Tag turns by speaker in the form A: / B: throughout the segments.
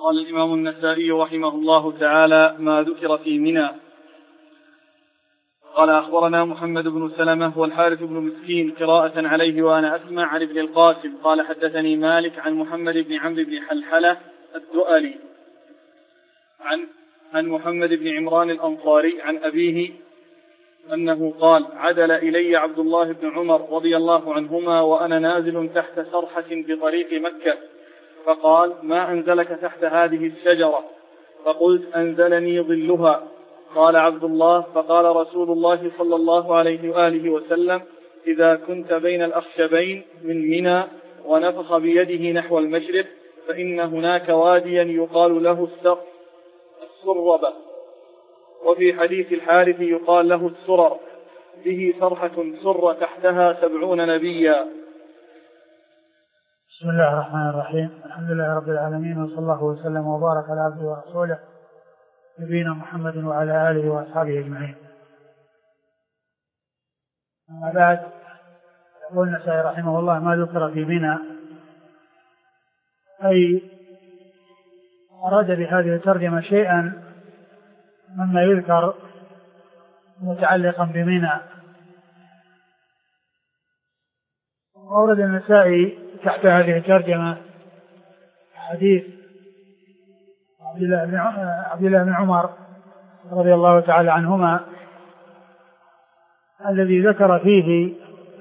A: قال الإمام النسائي رحمه الله تعالى: ما ذكر في منى. قال: أخبرنا محمد بن سلمة والحارث بن مسكين قراءة عليه وأنا أسمع عن ابن القاسم قال: حدثني مالك عن محمد بن عمرو بن حلحلة الدؤلي عن محمد بن عمران الأنصاري عن أبيه أنه قال: عدل إلي عبد الله بن عمر رضي الله عنهما وأنا نازل تحت سرحة بطريق مكة، فقال: ما أنزلك تحت هذه الشجرة؟ فقلت: أنزلني ظلها. قال عبد الله: فقال رسول الله صلى الله عليه وآله وسلم: إذا كنت بين الأخشبين من منى ونفخ بيده نحو المشرق فإن هناك واديا يقال له السربة، وفي حديث الحارث يقال له السرر، به صرحة سر تحتها 70 نبيا.
B: بسم الله الرحمن الرحيم. الحمد لله رب العالمين، وصلى الله وسلم وبارك على عبده ورسوله نبينا محمد وعلى آله وأصحابه أجمعين. أما بعد، يقول النسائي رحمه الله: ما ذكر في منى، أي أراد بهذه الترجمة شيئا مما يذكر متعلقا بمنى. أورد النسائي تحت هذه الترجمة حديث عبد الله بن عمر رضي الله تعالى عنهما الذي ذكر فيه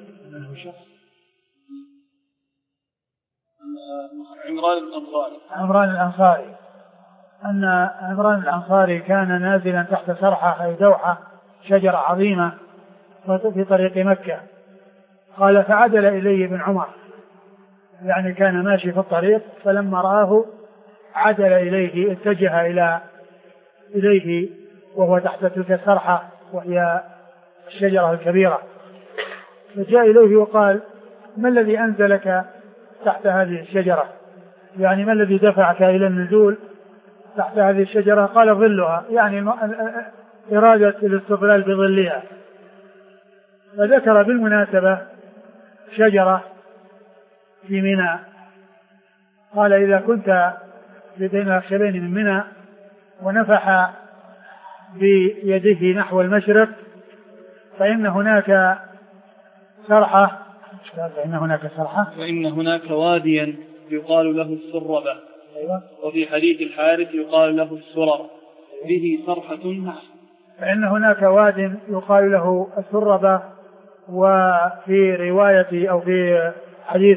B: عمران الأنصاري، أن عمران الأنصاري كان نازلا تحت سرحة أي دوحة شجرة عظيمة في طريق مكة. قال: فعدل إلي ابن عمر، يعني كان ماشي في الطريق، فلما رآه عدل إليه، اتجه إليه وهو تحت تلك السرحة وهي الشجرة الكبيرة، فجاء إليه وقال: ما الذي أنزلك تحت هذه الشجرة؟ يعني ما الذي دفعك إلى النزول تحت هذه الشجرة؟ قال: ظلها، يعني إرادة الاستظلال بظلها. فذكر بالمناسبة شجرة في منى، قال: إذا كنت بين الأخشبين من منى ونفح بيده نحو المشرق فإن هناك سرحة،
A: فإن هناك واديا يقال له السربة، وفي حديث الحارث يقال له السرر، به صرحة.
B: فإن هناك واد يقال له السربة. وفي رواية أو في حديث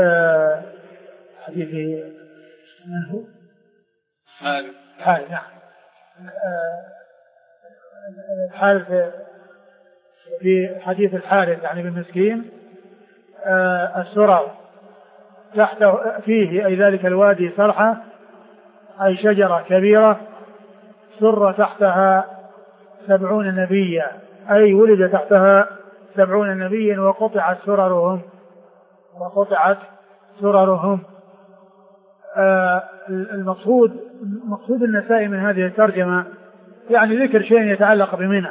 B: من هو؟ حارث، نعم، الحارث، في حديث الحارث يعني بالمسكين السرر، تحته فيه أي ذلك الوادي سرحة أي شجرة كبيرة سر تحتها 70 نبيا، أي ولد تحتها 70 نبيا وقطعت سررهم. المقصود النسائي من هذه الترجمة يعني ذكر شيء يتعلق بمنى.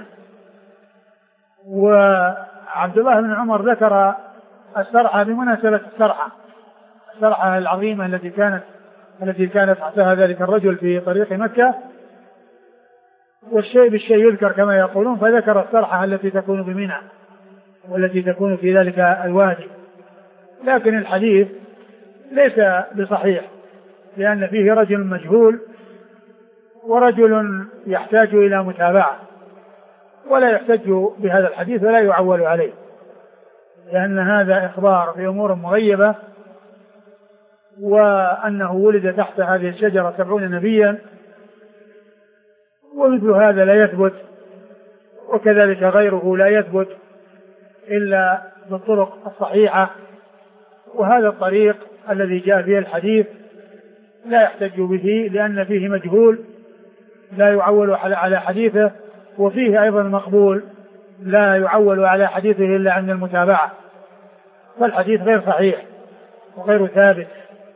B: وعبد الله بن عمر ذكر السرحة بمناسبة السرحة العظيمة التي كانت تحتها ذلك الرجل في طريق مكة، والشيء بالشيء يذكر كما يقولون، فذكر السرحة التي تكون بمنى والتي تكون في ذلك الوادي. لكن الحديث ليس بصحيح، لأن فيه رجل مجهول ورجل يحتاج إلى متابعة، ولا يحتج بهذا الحديث ولا يعول عليه، لأن هذا إخبار في أمور مغيبة، وأنه ولد تحت هذه الشجرة 70 نبيا، ومثل هذا لا يثبت، وكذلك غيره لا يثبت إلا بالطرق الصحيحة. وهذا الطريق الذي جاء فيه الحديث لا يحتج به، لأن فيه مجهول لا يعول على حديثه، وفيه أيضا مقبول لا يعول على حديثه إلا عند المتابعة، فالحديث غير صحيح وغير ثابت.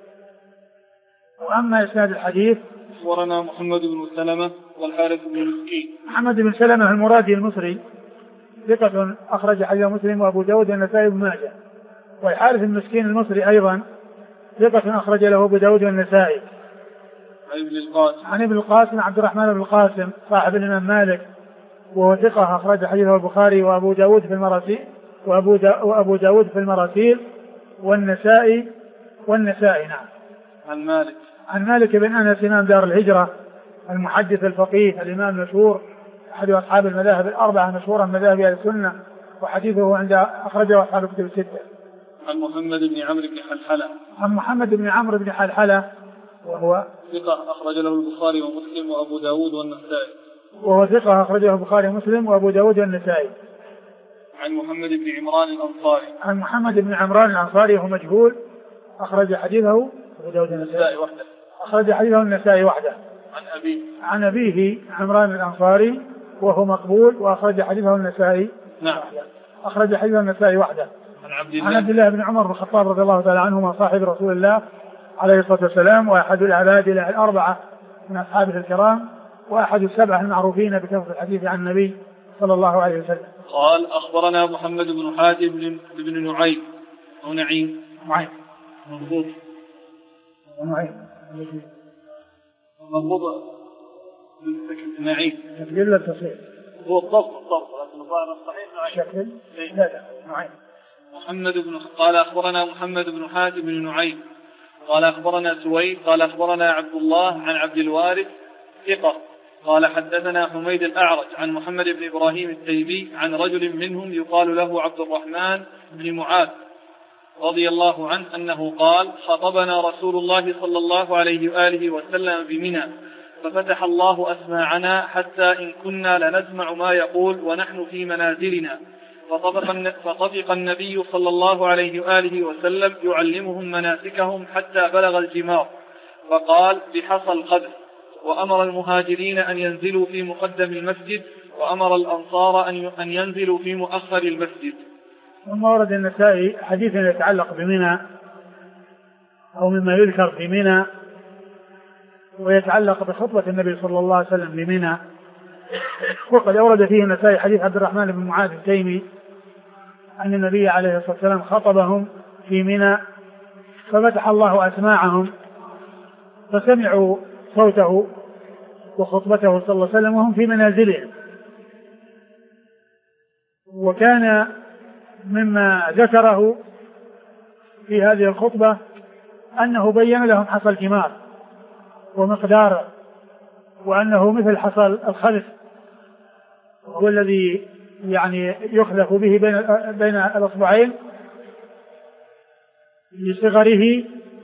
B: وأما إسناد الحديث:
A: أخبرنا محمد بن سلمة والحارث بن مسكين.
B: محمد بن سلمة المرادي المصري ثقة أخرج حديث مسلم وأبو داود والنسائي بن ماجه. والحارث المسكين المصري أيضا ثقة أخرج له أبو داود والنسائي. عن ابن القاسم عبد الرحمن بن القاسم صاحب الإمام مالك وهو ثقة أخرج حديثه البخاري وأبو داود في المراسيل وأبو داود في المراسيل والنسائي نعم. عن مالك بن أنس إمام دار الهجرة المحدث الفقيه الإمام المشهور أحد أصحاب المذاهب الأربعة مشهورا مذاهب أهل السنة وحديثه عند أخرجه أصحاب الكتب الستة.
A: عن محمد بن عمرو بن حلحلة.
B: عن محمد بن عمرو بن حلحلة وهو
A: ثقة أخرج له البخاري ومسلم وأبو داود والنسائي.
B: وهو ثقة أخرجه البخاري ومسلم وأبو داود والنسائي.
A: عن محمد بن عمران الأنصاري.
B: عن محمد بن عمران الأنصاري وهو مجهول أخرج حديثه أبو داود والنسائي وحده. أخرج حديثه النسائي وحده. عن أبيه عمران الأنصاري وهو مقبول وأخرج حديثه النسائي.
A: نعم.
B: أخرج حديثه النسائي وحده.
A: عن
B: عبد الله بن عمر بن الخطاب رضي الله تعالى عنهما صاحب رسول الله عليه الصلاة والسلام وأحد العباد الأربعة من أصحابه الكرام وأحد السبعة المعروفين بكثرة الحديث عن النبي صلى الله عليه وسلم.
A: قال أخبرنا محمد بن حاتم بن نعيم أو نعيم مضبوط نعيم
B: تقول له تصحيح
A: هو الضبط لكن الظاهر الصحيح
B: شكل لا نعيم.
A: قال أخبرنا محمد بن حاتم بن نعيم قال أخبرنا سويد قال أخبرنا عبد الله عن عبد الوارث ثقة قال حدثنا حميد الأعرج عن محمد بن إبراهيم التيمي عن رجل منهم يقال له عبد الرحمن بن معاذ رضي الله عنه أنه قال خطبنا رسول الله صلى الله عليه وآله وسلم بمنى ففتح الله أسماعنا حتى إن كنا لنسمع ما يقول ونحن في منازلنا فطفق النبي صلى الله عليه وآله وسلم يعلمهم مناسكهم حتى بلغ الجمار فقال بحصى القدر وأمر المهاجرين أن ينزلوا في مقدم المسجد وأمر الأنصار أن ينزلوا في مؤخر المسجد.
B: ثم ورد النسائي حديث يتعلق بمنى أو مما يذكر في منى ويتعلق بخطبة النبي صلى الله عليه وسلم بمنى وقد أورد فيه النسائي حديث عبد الرحمن بن معاذ التيمي أن النبي عليه الصلاة والسلام خطبهم في منى ففتح الله أسماعهم فسمعوا صوته وخطبته صلى الله عليه وسلم وهم في منازلهم. وكان مما ذكره في هذه الخطبة أنه بين لهم حصى الجمار ومقداره وأنه مثل حصى الخلف هو الذي يعني يخلف به بين الأصبعين لصغره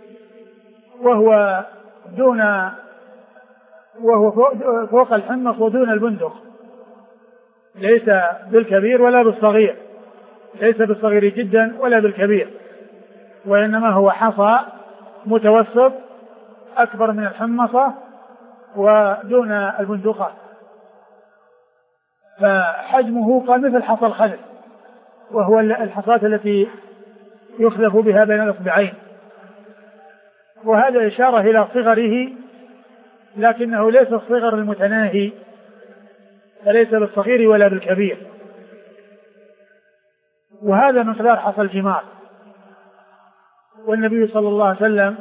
B: وهو فوق الحمص ودون البندق ليس بالكبير ولا بالصغير ليس بالصغير جدا ولا بالكبير وإنما هو حصى متوسط أكبر من الحمصة ودون البندقة فحجمه قال مثل حصى الخلف وهو الحصاة التي يخلف بها بين الأصبعين وهذا إشارة إلى صغره لكنه ليس الصغر المتناهي فليس بالصغير ولا بالكبير وهذا مقدار حصى الجمار. والنبي صلى الله عليه وسلم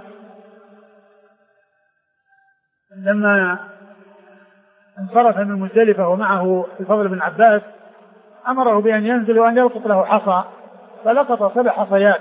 B: لما انصرف من مزدلفة ومعه الفضل بن عباس أمره بأن ينزل وأن يلقط له حصى فلقط 7 حصيات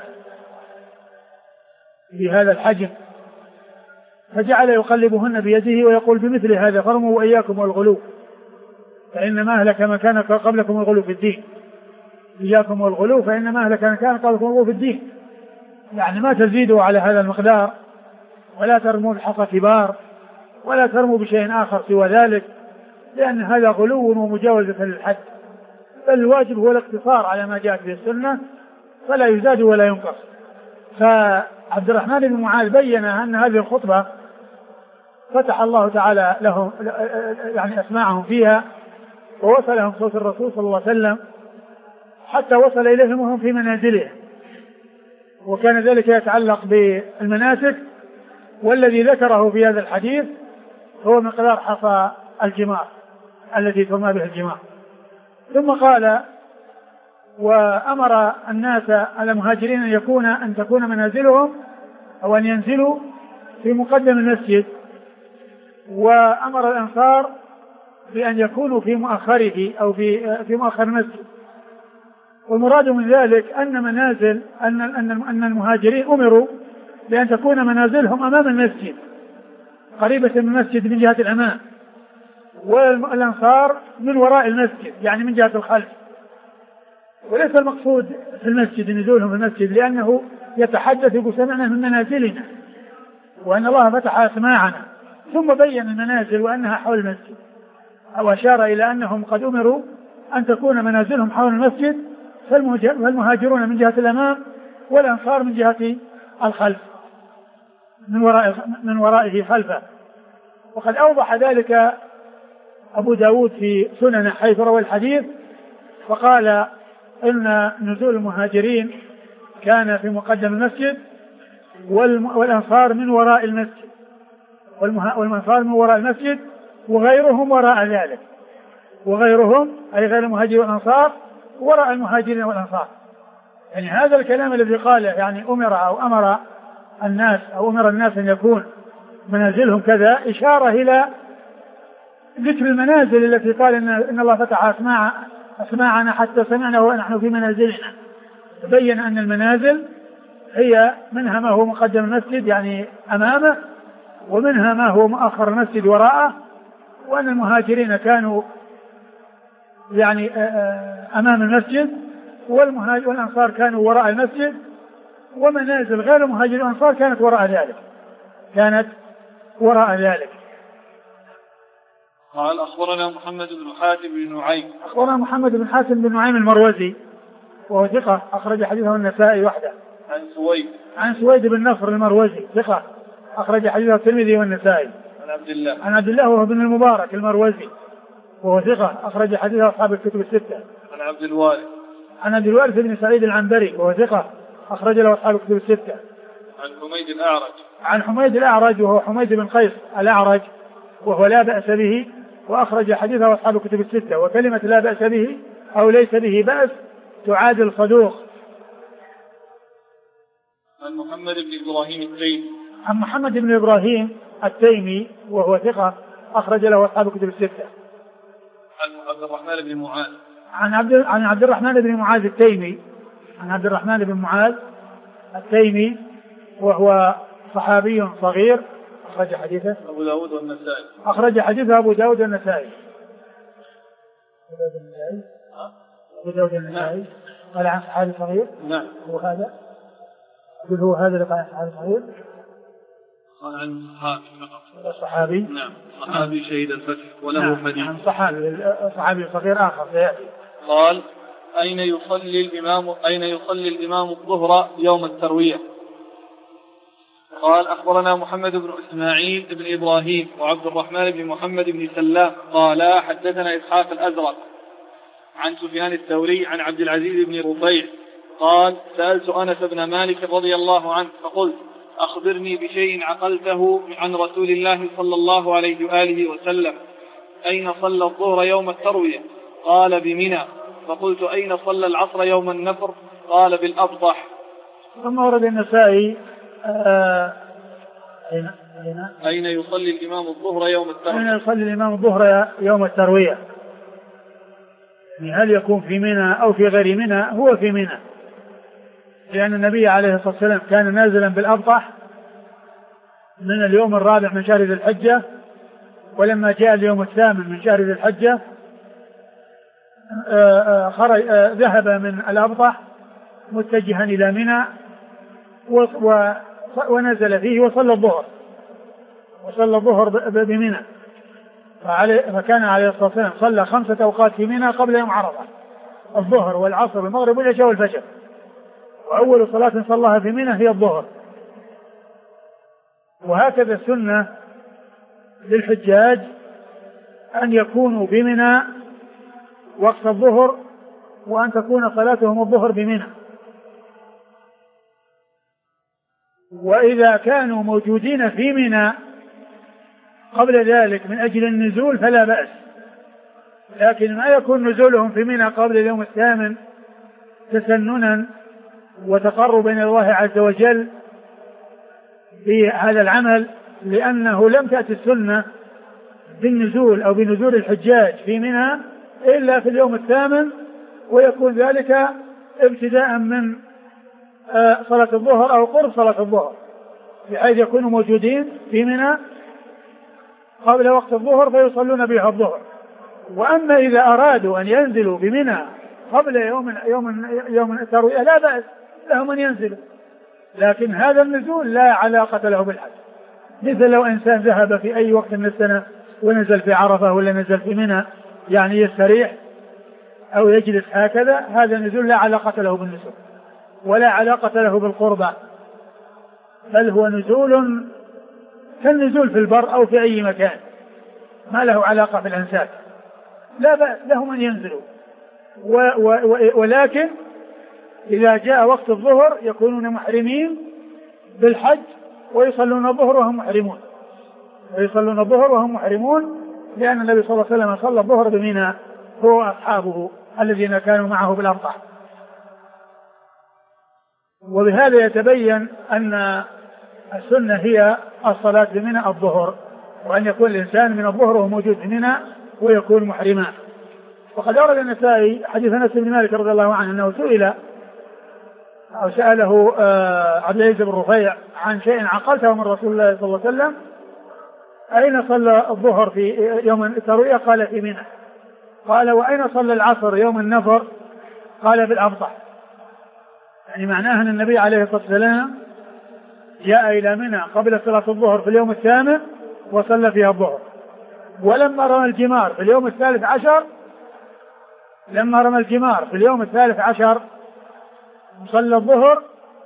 B: بهذا الحجم فجعل يقلبهن بيده ويقول بمثل هذا فرموا وإياكم والغلو فإنما أهلك ما كان قبلكم الغلو في الدين إياكم والغلو فإنما أهلك ما كان قبلكم الغلو في الدين يعني ما تزيدوا على هذا المقدار ولا ترموا بحصى كبار ولا ترموا بشيء آخر سوى ذلك لأن هذا غلو ومجاوزة للحد بل الواجب هو الاقتصار على ما جاءت به السنة فلا يزاد ولا ينقص. فعبد الرحمن بن معاذ بين أن هذه الخطبة فتح الله تعالى لهم يعني أسماعهم فيها ووصلهم صوت الرسول صلى الله عليه وسلم حتى وصل إليهم وهم في منازلهم وكان ذلك يتعلق بالمناسك والذي ذكره في هذا الحديث هو مقدار حصى الجمار التي ترمى به الجمار. ثم قال وأمر الناس على المهاجرين أن تكون منازلهم أو أن ينزلوا في مقدم المسجد وأمر الأنصار بأن يكونوا في مؤخره أو في مؤخر المسجد. والمراد من ذلك أن المهاجرين أمروا بأن تكون منازلهم أمام المسجد قريبة من المسجد من جهة الأمام، والأنصار من وراء المسجد يعني من جهة الخلف. وليس المقصود في المسجد نزولهم في المسجد، لأنه يتحدث بسمعنا من منازلنا، وأن الله فتح أسماعنا، ثم بين المنازل وأنها حول المسجد، أو أشار إلى أنهم قد أمروا أن تكون منازلهم حول المسجد، فالمهاجرون من جهة الأمام والأنصار من جهة الخلف من ورائه خلفه. وقد أوضح ذلك أبو داود في سنن حيث روى الحديث، فقال إن نزول المهاجرين كان في مقدم المسجد والأنصار من وراء المسجد، والأنصار من وراء المسجد وغيرهم وراء ذلك، وغيرهم أي غير المهاجرين والأنصار وراء المهاجرين والأنصار. يعني هذا الكلام الذي قاله يعني أمر الناس أن يكون منازلهم كذا، إشارة إلى ذكر المنازل التي قال إن الله فتح أسماعنا حتى سمعنا ونحن في منازلنا. تبين أن المنازل هي منها ما هو مقدم المسجد يعني أمامه، ومنها ما هو مؤخر المسجد وراءه، وأن المهاجرين كانوا يعني أمام المسجد والأنصار كانوا وراء المسجد، ومنازل غير المهاجرين والأنصار كانت وراء ذلك.
A: قال أخبرنا محمد بن حاتم بن نعيم.
B: أخبرنا محمد بن حاتم بن نعيم المروزي وهو ثقة أخرج حديثه النسائي وحده. عن سويد بن نصر المروزي ثقة أخرج حديثه الترمذي والنسائي. عن عبد الله وهو بن المبارك المروزي وهو ثقة أخرج حديثه أصحاب الكتب الستة. عن عبد الوارث بن سعيد العنبري وهو ثقة أخرج له أصحاب الكتب الستة. عن حميد الأعرج وهو حميد بن قيس الأعرج وهو لا بأس به وأخرج حديثه أصحاب الكتب الستة. وكلمة لا بأس به أو ليس به بأس تعادل صدوق.
A: عن محمد بن إبراهيم التيمي.
B: عن محمد بن إبراهيم التيمي وهو ثقة أخرج له أصحاب الكتب الستة.
A: عن عبد الرحمن بن معاذ.
B: عن عبد الرحمن بن معاذ التيمي. عن عبد الرحمن بن معاذ التيمي وهو صحابي صغير أخرج حديثه
A: أبو داود والنسائي.
B: أخرج حديثه أبو داود والنسائي. أبو داود والنسائي. قال عن صحابي صغير.
A: نعم.
B: هو هذا اللي قال عن صحابي صغير.
A: قال عن
B: صحابي.
A: نعم. صحابي شهيد الفتح وله حديث.
B: عن صحابي صغير آخر سيأتي.
A: قال أين يصلي الإمام الظهر يوم التروية؟ قال أخبرنا محمد بن إسماعيل بن إبراهيم وعبد الرحمن بن محمد بن سلام قال حدثنا إسحاق الأزرق عن سفيان الثوري عن عبد العزيز بن رفيع قال سألت أنس بن مالك رضي الله عنه فقلت أخبرني بشيء عقلته عن رسول الله صلى الله عليه وآله وسلم، أين صلى الظهر يوم التروية؟ قال بمنى. فقلت أين صلى العصر يوم النفر؟ قال بالأبطح.
B: ثم ورد النسائي
A: أين يصلي الإمام الظهر يوم التروية؟
B: أين يصلي الإمام الظهر يوم التروية؟ هل يكون في منى أو في غير منى؟ هو في منى، لأن النبي عليه الصلاة والسلام كان نازلا بالأبطح من اليوم الرابع من شهر ذي الحجة، ولما جاء اليوم الثامن من شهر ذي الحجة ذهب من الأبطح متجها إلى منى ونزل فيه وصلى الظهر بمنى. فكان عليه الصلاة والسلام صلى 5 أوقات في منى قبل يوم عرفة: الظهر والعصر والمغرب والعشاء والفجر، وأول صلاة صلىها في منى هي الظهر. وهكذا السنة للحجاج أن يكونوا بمنى وقت الظهر، وأن تكون صلاتهم الظهر بمنى. وإذا كانوا موجودين في منى قبل ذلك من أجل النزول فلا بأس، لكن ما يكون نزولهم في منى قبل اليوم الثامن تسننا وتقربا إلى الله عز وجل بهذا العمل، لأنه لم تأتي السنة بالنزول أو بنزول الحجاج في منى إلا في اليوم الثامن، ويكون ذلك ابتداء من صلاة الظهر أو قرب صلاة الظهر، بحيث يكونوا موجودين في منى قبل وقت الظهر فيصلون بها الظهر. وأما إذا أرادوا أن ينزلوا بمنى قبل يوم التروية لا بأس لهم أن ينزلوا، لكن هذا النزول لا علاقة له بالحج. مثل لو إنسان ذهب في أي وقت من السنة ونزل في عرفة ولا نزل في منى يعني يستريح أو يجلس هكذا، هذا النزول لا علاقة له بالنزول ولا علاقة له بالقربة، بل هو نزول كالنزول في البر أو في أي مكان، ما له علاقة بالأنساك، لا بأس لهم أن ينزلوا. ولكن إذا جاء وقت الظهر يكونون محرمين بالحج ويصلون الظهر وهم محرمون، لأن النبي صلى الله عليه وسلم صلى الظهر بمنى هو وأصحابه الذين كانوا معه بالأبطح. وبهذا يتبين أن السنة هي الصلاة بمنى الظهر، وأن يكون الإنسان من الظهر وهو موجود في منى ويكون محرما. وقد أورد النسائي حديث أنس بن مالك رضي الله عنه أنه سأله عبد العزيز بن رفيع عن شيء عقلته من رسول الله صلى الله عليه وسلم: أين صلى الظهر في يوم التروية؟ قال في منى. قال: وأين صلى العصر يوم النفر؟ قال في الأبطح. يعني معناه أن النبي عليه الصلاة والسلام جاء إلى منى قبل صلاة الظهر في اليوم الثامن وصلى فيها الظهر، ولما رمى الجمار في اليوم الثالث عشر صلى الظهر،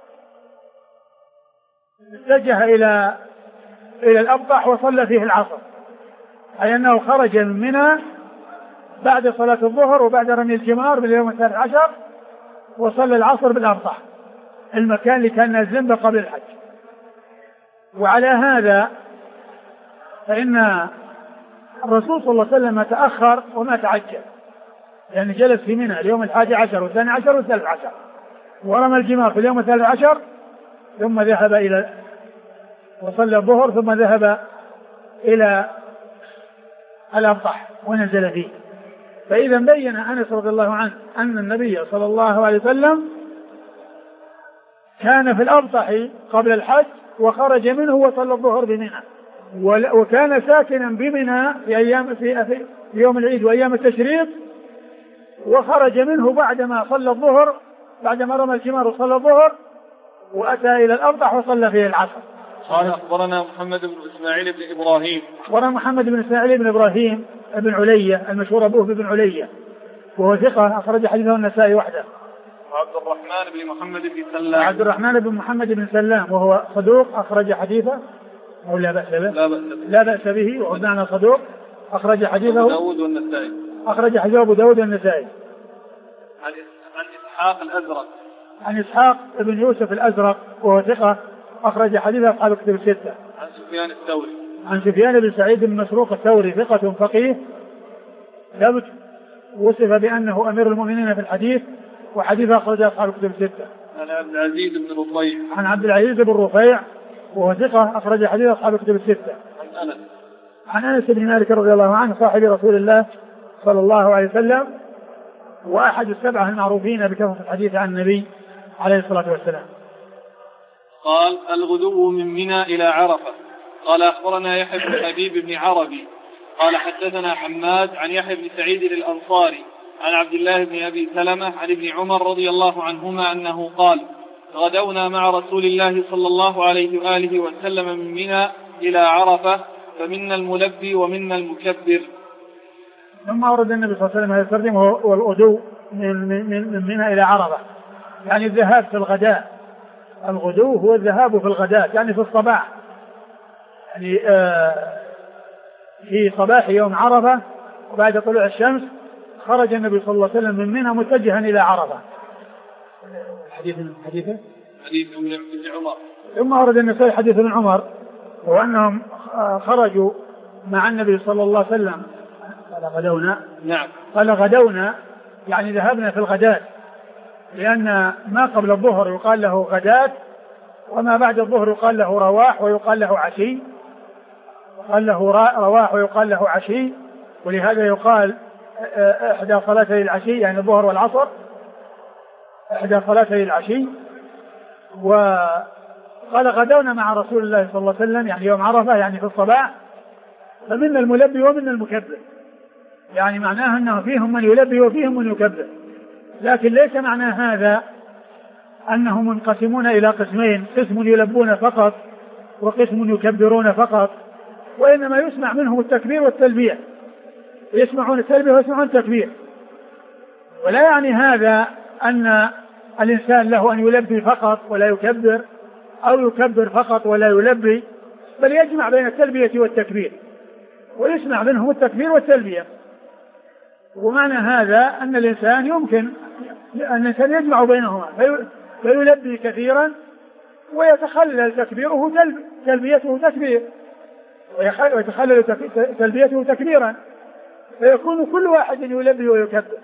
B: اتجه إلى الأبطح وصلى فيه العصر، أي أنه خرج من منى بعد صلاة الظهر وبعد رمي الجمار باليوم الثالث عشر وصلى العصر بالأبطح، المكان اللي كان نازل قبل الحج. وعلى هذا فإن الرسول صلى الله عليه وسلم تأخر وما تعجل، يعني جلس في منى اليوم 11 والثاني عشر والثالث عشر، ورمى الجمار في اليوم الثالث عشر، ثم ذهب وصلى الظهر، ثم ذهب إلى الأبطح ونزل فيه. فإذا بين أنس رضي الله عنه أن النبي صلى الله عليه وسلم كان في الأبطح قبل الحج وخرج منه وصلى الظهر بمنى، وكان ساكنا بمنى في يوم العيد وأيام التشريق، وخرج منه بعدما صلى الظهر، بعدما رمى الجمار وصلى الظهر، وأتى إلى الأبطح وصلى فيه العصر.
A: قال: أخبرنا محمد بن إسماعيل بن إبراهيم.
B: محمد بن إسماعيل بن إبراهيم بن علية المشهور أبوه بن علية، وهو ثقة أخرج حديثه النسائي وحده.
A: عبد الرحمن بن محمد بن سلام وهو صدوق أخرج حديثه أو لا بأس به وهو بمعنى صدوق أخرج حديثه أبو داود والنسائي.
B: أخرج حديثه أبو داود والنسائي. عن إسحاق بن يوسف الأزرق وهو ثقة أخرج حديثه أصحاب الكتب الستة. عن سفيان بن سعيد بن مسروق الثوري ثقة فقيه ثبت، وصف بأنه أمير المؤمنين في الحديث، وحديثه أخرج أصحاب الكتب الستة.
A: عن عبد
B: العزيز بن رفيع وهو ثقة أخرج حديث أصحاب الكتب الستة. عن أنس بن مالك رضي الله عنه صاحب رسول الله صلى الله عليه وسلم، وأحد السبعة المعروفين بكثرة الحديث عن النبي عليه الصلاة والسلام.
A: قال: الغدو من منى إلى عرفة. قال: أخبرنا يحيى بن حبيب بن عربي قال: حدثنا حماد عن يحيى بن سعيد الأنصاري عن عبد الله بن أبي سلمة عن ابن عمر رضي الله عنهما أنه قال: غدونا مع رسول الله صلى الله عليه وآله وسلم من منى إلى عرفة، فمنا الملبي ومنا المكبر.
B: ثم أورد النبي صلى الله عليه وسلم هذا الترجمة، هو الغدو من منى إلى عرفة، يعني الذهاب في الغداء. الغدو هو الذهاب في الغداء، يعني في الصباح، يعني في صباح يوم عرفة وبعد طلوع الشمس خرج النبي صلى الله عليه وسلم من منى متجها إلى عرفة. حديث
A: ابن عمر.
B: ثم أورد النسائي حديث ابن عمر وأنهم خرجوا مع النبي صلى الله عليه وسلم. قال غدونا.
A: نعم.
B: قال غدونا يعني ذهبنا في الغداة، لأن ما قبل الظهر يقال له غداة، وما بعد الظهر يقال له رواح ويقال له عشي. قال له رواح ويقال له عشي، ولهذا يقال إحدى صلاتي العشي يعني الظهر والعصر، إحدى صلاتي العشي. وقال غدونا مع رسول الله صلى الله عليه وسلم يعني يوم عرفة يعني في الصباح، فمنا الملبي ومنا المكبر، يعني معناه أنه فيهم من يلبي وفيهم من يكبر، لكن ليس معنى هذا أنهم منقسمون إلى قسمين، قسم يلبون فقط وقسم يكبرون فقط، وإنما يسمع منهم التكبير والتلبية، يسمعون التلبية ويسمعون التكبير. ولا يعني هذا أن الإنسان له أن يلبي فقط ولا يكبر، أو يكبر فقط ولا يلبي، بل يجمع بين التلبية والتكبير ويسمع منهم التكبير والتلبية. ومعنى هذا أن الإنسان يمكن أن الإنسان يجمع بينهما، فيلبي كثيرا ويتخلل تكبيره تلبيته تكبير، ويتخلل تلبيته تكبيرا، فيكون كل واحد يلبي ويكبر.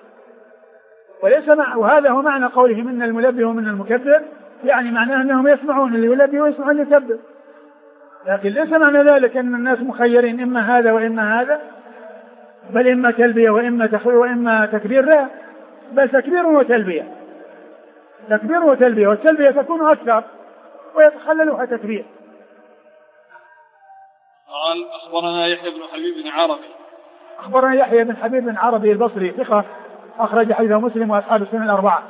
B: وهذا هو معنى قوله من الملبي ومن المكبر، يعني معناه أنهم يسمعون اللي يلبي ويسمعون اللي يكبر، لكن ليس معنى ذلك أن الناس مخيرين إما هذا وإما هذا، بل إما تلبية وإما تكبير، لا، بل تكبير وتلبية، تكبير وتلبية، والتلبية تكون أكثر ويتخللها تكبير.
A: قال أخبرنا يحيى بن حبيب بن عربي.
B: أخبرنا يحيى بن حبيب بن عربي البصري ثقة أخرج حديثه مسلم وأصحاب السنن الأربعة.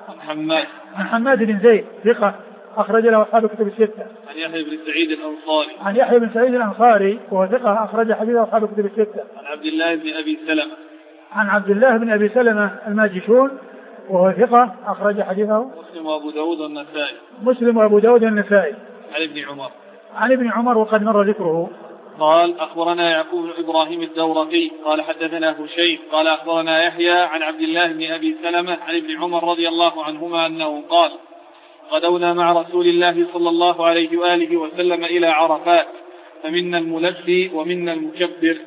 B: عن حماد بن زيد ثقة أخرج له أصحاب الكتب الستة.
A: عن يحيى بن سعيد الأنصاري.
B: عن يحيى بن سعيد الأنصاري وهو ثقة أخرج حديثه أصحاب الكتب الستة.
A: عن عبد الله بن أبي سلمة.
B: عن عبد الله بن أبي سلمة الماجشون وهو ثقة أخرج حديثه
A: مسلم وأبو داود والنسائي.
B: مسلم وأبو داود والنسائي.
A: عن ابن عمر.
B: عن ابن عمر وقد مر ذكره.
A: قال أخبرنا يعقوب بن إبراهيم الدورقي قال حدثنا هشيم قال أخبرنا يحيى عن عبد الله بن أبي سلمة عن ابن عمر رضي الله عنهما أنه قال غدونا مع رسول الله صلى الله عليه وآله وسلم إلى عرفات فمنا الملبي ومنا المكبر.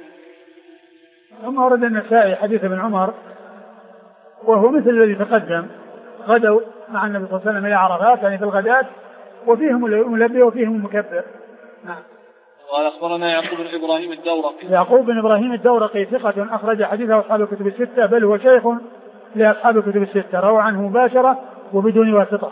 B: ثم ورد النسائي حديث ابن عمر وهو مثل الذي تقدم، غدوا مع النبي صلى الله عليه وسلم إلى عرفات يعني في الغداة، وفيهم الملبي وفيهم المكبر. نعم.
A: قال أخبرنا يعقوب بن إبراهيم الدورقي.
B: يعقوب بن إبراهيم الدورقي ثقة أخرج حديثه أصحاب الكتب الستة، بل هو شيخ لأصحاب الكتب الستة، روى عنه مباشرة وبدون واسطة.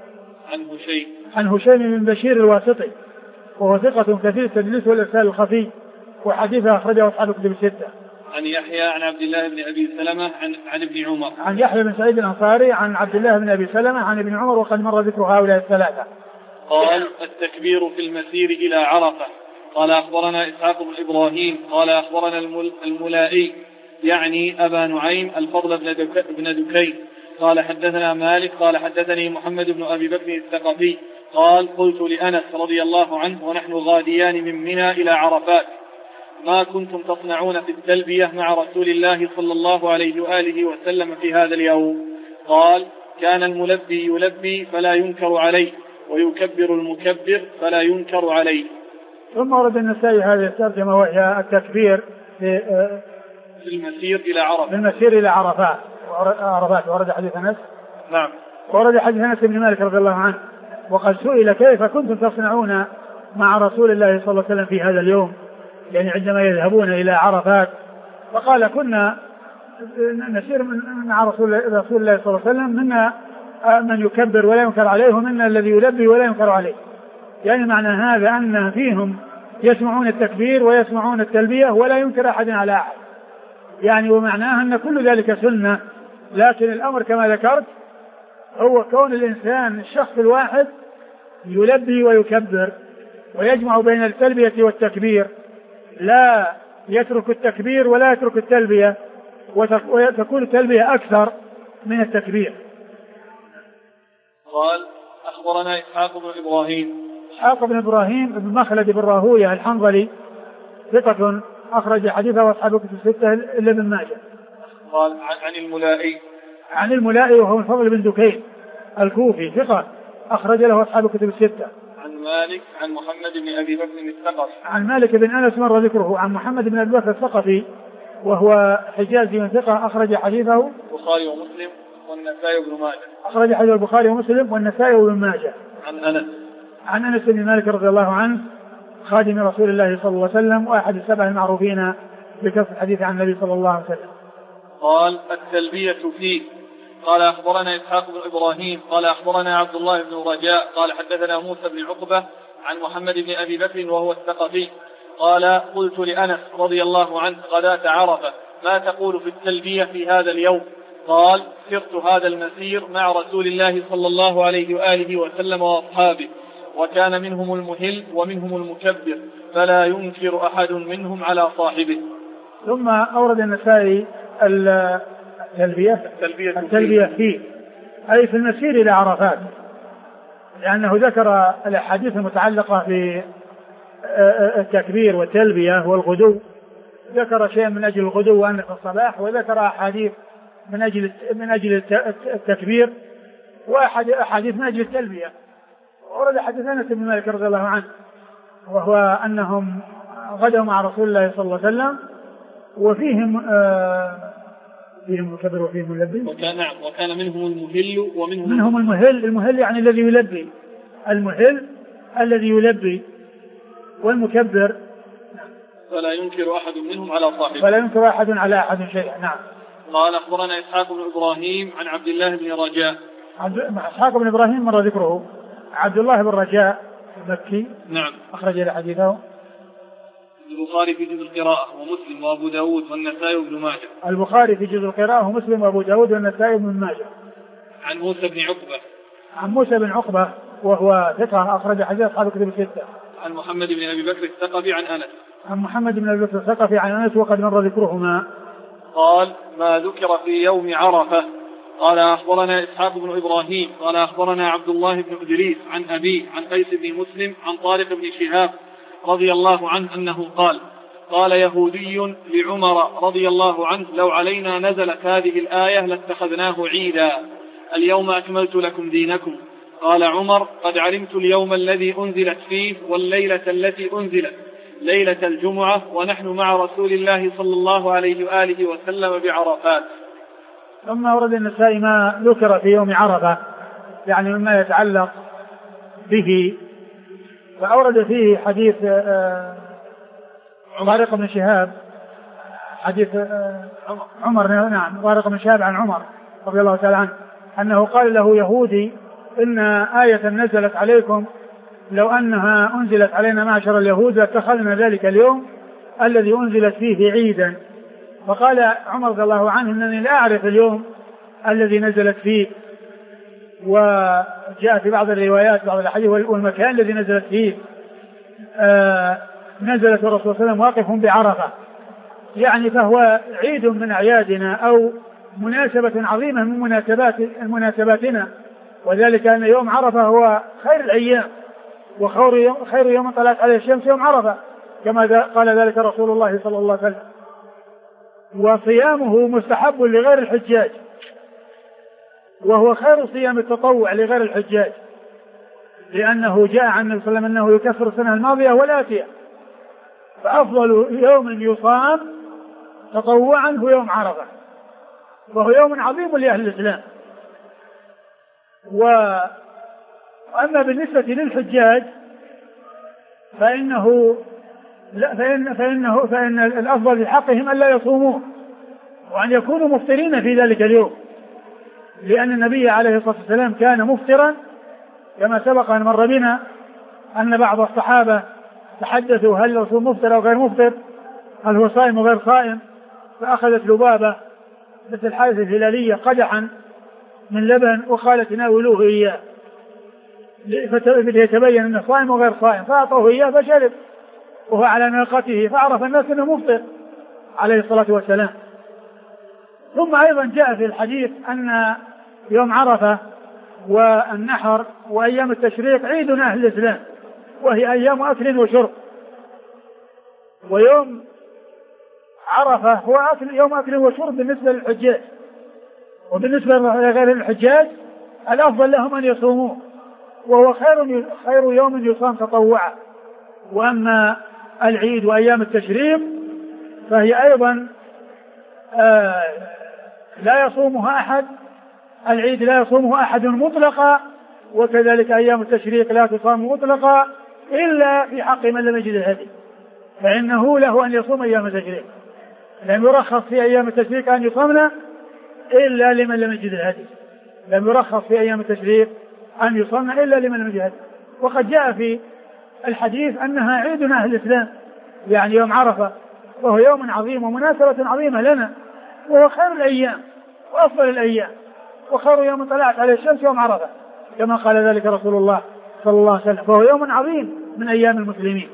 B: عن هشيم بن بشير الواسطي وهو ثقة كثير التدليس والإرسال الخفي، وحديثه أخرجه أصحاب الكتب الستة.
A: عن يحيى عن عبد الله بن أبي سلمة عن ابن عمر.
B: عن يحيى بن سعيد الأنصاري عن عبد الله بن أبي سلمة عن ابن عمر وقد مر ذكر هؤلاء الثلاثة.
A: قال التكبير في المسير إلى عرفة. قال أخبرنا إسحاق بن إبراهيم قال أخبرنا الملائي يعني أبا نعيم الفضل بن دكين قال حدثنا مالك قال حدثني محمد بن أبي بكر الثقفي قال قلت لأنس رضي الله عنه ونحن غاديان من منى إلى عرفات ما كنتم تصنعون في التلبية مع رسول الله صلى الله عليه وآله وسلم في هذا اليوم؟ قال كان الملبي يلبي فلا ينكر عليه ويكبر المكبر فلا ينكر عليه.
B: ثم ورد النسائي هذه الترجمة وهي التكبير في
A: المسير إلى عرفة.
B: المسير إلى عرفات. ورد حديث أنس.
A: نعم.
B: ورد حديث أنس بن مالك رضي الله عنه وقد سئل كيف كنتم تصنعون مع رسول الله صلى الله عليه وسلم في هذا اليوم، يعني عندما يذهبون إلى عرفات، فقال كنا نسير مع رسول الله صلى الله عليه وسلم منا من يكبر ولا ينكر عليه ومنا الذي يلبي ولا ينكر عليه، يعني معنى هذا أن فيهم يسمعون التكبير ويسمعون التلبية ولا ينكر أحد على أحد، يعني ومعناه أن كل ذلك سنة، لكن الأمر كما ذكرت هو كون الإنسان الشخص الواحد يلبي ويكبر ويجمع بين التلبية والتكبير، لا يترك التكبير ولا يترك التلبية، وتكون التلبية أكثر من التكبير.
A: قال أخبرنا إسحاق بن
B: إبراهيم بن مخلد بن راهوية الحنظلي ثقة أخرج حديثه أصحاب الكتب الستة إلا ابن ماجه.
A: قال عن
B: الملائي وهو الفضل بن دكين الكوفي ثقة أخرج له أصحاب الكتب الستة.
A: عن مالك عن محمد بن أبي بكر الثقفي.
B: عن مالك بن أنس مر ذكره. عن محمد بن أبي بكر الثقفي وهو حجازي ثقة أخرج حديثه
A: البخاري ومسلم والنسائي وابن ماجه.
B: أخرج حديث البخاري ومسلم والنسائي وابن ماجه.
A: عن أنس
B: بن مالك رضي الله عنه خادم رسول الله صلى الله عليه وسلم، وأحد السبع المعروفين بكثرة الحديث عن النبي صلى الله عليه وسلم.
A: قال التلبية فيه. قال أخبرنا إسحاق بن إبراهيم قال أخبرنا عبد الله بن رجاء قال حدثنا موسى بن عقبة عن محمد بن أبي بكر وهو الثقفي قال قلت لأنس رضي الله عنه غداة عرفة ما تقول في التلبية في هذا اليوم؟ قال سرت هذا المسير مع رسول الله صلى الله عليه وآله وسلم وأصحابه، وكان منهم المهل ومنهم المكبر، فلا ينكر أحد منهم على صاحبه.
B: ثم أورد النسائي التلبية فيه، أي في المسير إلى عرفات، لأنه ذكر الأحاديث المتعلقة بالتكبير والتلبية والغدو، ذكر شيء من أجل الغدو وأن في الصباح، وذكر أحاديث من أجل التكبير، وأحاديث من أجل التلبية. ورد حديث أنس بن مالك رضي الله عنه وهو أنهم غدوا مع رسول الله صلى الله عليه وسلم وفيهم المكبر وفيهم الملبي،
A: وكان منهم المهل
B: ومنهم المهل يعني الذي يلبي، المهل الذي يلبي، والمكبر
A: فلا ينكر أحد منهم على صاحبه،
B: فلا ينكر أحد على أحد شيئا. نعم.
A: قال أخبرنا إسحاق بن إبراهيم عن عبد الله بن رجاء.
B: إسحاق بن إبراهيم مر ذكره. عبد الله بن رجاء المكي.
A: نعم.
B: أخرج الحديثه
A: البخاري في جزء القراءة ومسلم وأبو داود والنسائي وابن ماجه.
B: البخاري في جزء القراءة ومسلم وأبو داود والنسائي وابن ماجه.
A: عن موسى بن عقبة.
B: عن موسى بن عقبة وهو ثقة أخرج حديث أصحاب الكتب الستة.
A: عن محمد بن أبي بكر الثقفي عن أنس.
B: عن محمد بن أبي بكر الثقفي عن أنس وقد مر ذكرهما.
A: قال ما ذكر في يوم عرفة. قال أخبرنا إسحاق بن إبراهيم قال أخبرنا عبد الله بن إدريس عن أبيه عن قيس بن مسلم عن طارق بن شهاب رضي الله عنه أنه قال يهودي لعمر رضي الله عنه لو علينا نزلت هذه الآية لاتخذناه عيدا، اليوم أكملت لكم دينكم. قال عمر قد علمت اليوم الذي أنزلت فيه والليلة التي أنزلت ليلة الجمعة ونحن مع رسول الله صلى الله عليه وآله وسلم بعرفات.
B: ثم أورد النسائي ما ذكر في يوم عرفة يعني مما يتعلق به، فأورد فيه حديث طارق بن شهاب، حديث عمر، نعم، طارق بن شهاب عن عمر رضي الله تعالى عنه أنه قال له يهودي إن آية نزلت عليكم لو أنها أنزلت علينا معشر اليهود لاتخذنا ذلك اليوم الذي أنزلت فيه عيدا. فقال عمر رضي الله عنه إنني لا أعرف اليوم الذي نزلت فيه، وجاء في بعض الروايات بعض الحديث والمكان الذي نزلت فيه نزلت الرسول صلى الله عليه وسلم واقف بعرفة، يعني فهو عيد من أعيادنا أو مناسبة عظيمة من مناسباتنا، وذلك أن يوم عرفة هو خير الأيام وخير يوم طلعت عليه الشمس يوم عرفة كما قال ذلك رسول الله صلى الله عليه وسلم. وصيامه مستحب لغير الحجاج، وهو خير صيام التطوع لغير الحجاج، لأنه جاء عن النبي صلى الله عليه وسلم أنه يكفر السنة الماضية والآتية، فأفضل يوم يصام تطوعا هو يوم عرفة، وهو يوم عظيم لأهل الإسلام. وأما بالنسبة للحجاج فإن الأفضل في حقهم أن لا يصوموا وأن يكونوا مفطرين في ذلك اليوم، لأن النبي عليه الصلاة والسلام كان مفطرا كما سبق أن مر بنا أن بعض الصحابة تحدثوا هل الرسول مفطر أو غير مفطر، هل هو صائم وغير صائم، فأخذت لبابة مثل الحارث الهلالية قدحا من لبن وقالت ناولوه إياه ليتبين أنه صائم وغير صائم، فأعطوه إياه فشرب وهو على ناقته، فعرف الناس أنه مفطر عليه الصلاة والسلام. ثم أيضا جاء في الحديث أن يوم عرفة والنحر وأيام التشريق عيد أهل الإسلام، وهي أيام أكل وشرب، ويوم عرفة هو يوم أكل وشرب بالنسبة للحجاج، وبالنسبة لغير الحجاج الأفضل لهم أن يصوموه، وهو خير يوم يصام تطوعا. وأما العيد وأيام التشريق فهي أيضا لا يصومها أحد، العيد لا يصومه أحد مطلقا، وكذلك أيام التشريق لا تصام مطلقا، إلا في حق من لم يجد الهدي، فإنه له أن يصوم أيام التشريق، لم يرخص في أيام التشريق أن يصومنا إلا لمن لم يجد الهدي، لم يرخص في أيام التشريق أن يصومنا إلا لمن لم يجد الهدي. وقد جاء في الحديث أنها عيدنا أهل الإسلام، يعني يوم عرفة، وهو يوم عظيم ومناسبة عظيمة لنا، وهو خير الأيام وأفضل الأيام، وخير يوم طلعت عليه الشمس يوم عرفة كما قال ذلك رسول الله صلى الله عليه وسلم، فهو يوم عظيم من أيام المسلمين.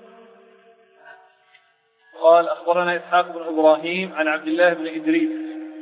A: قال أخبرنا إسحاق بن إبراهيم عن عبد الله بن إدريس.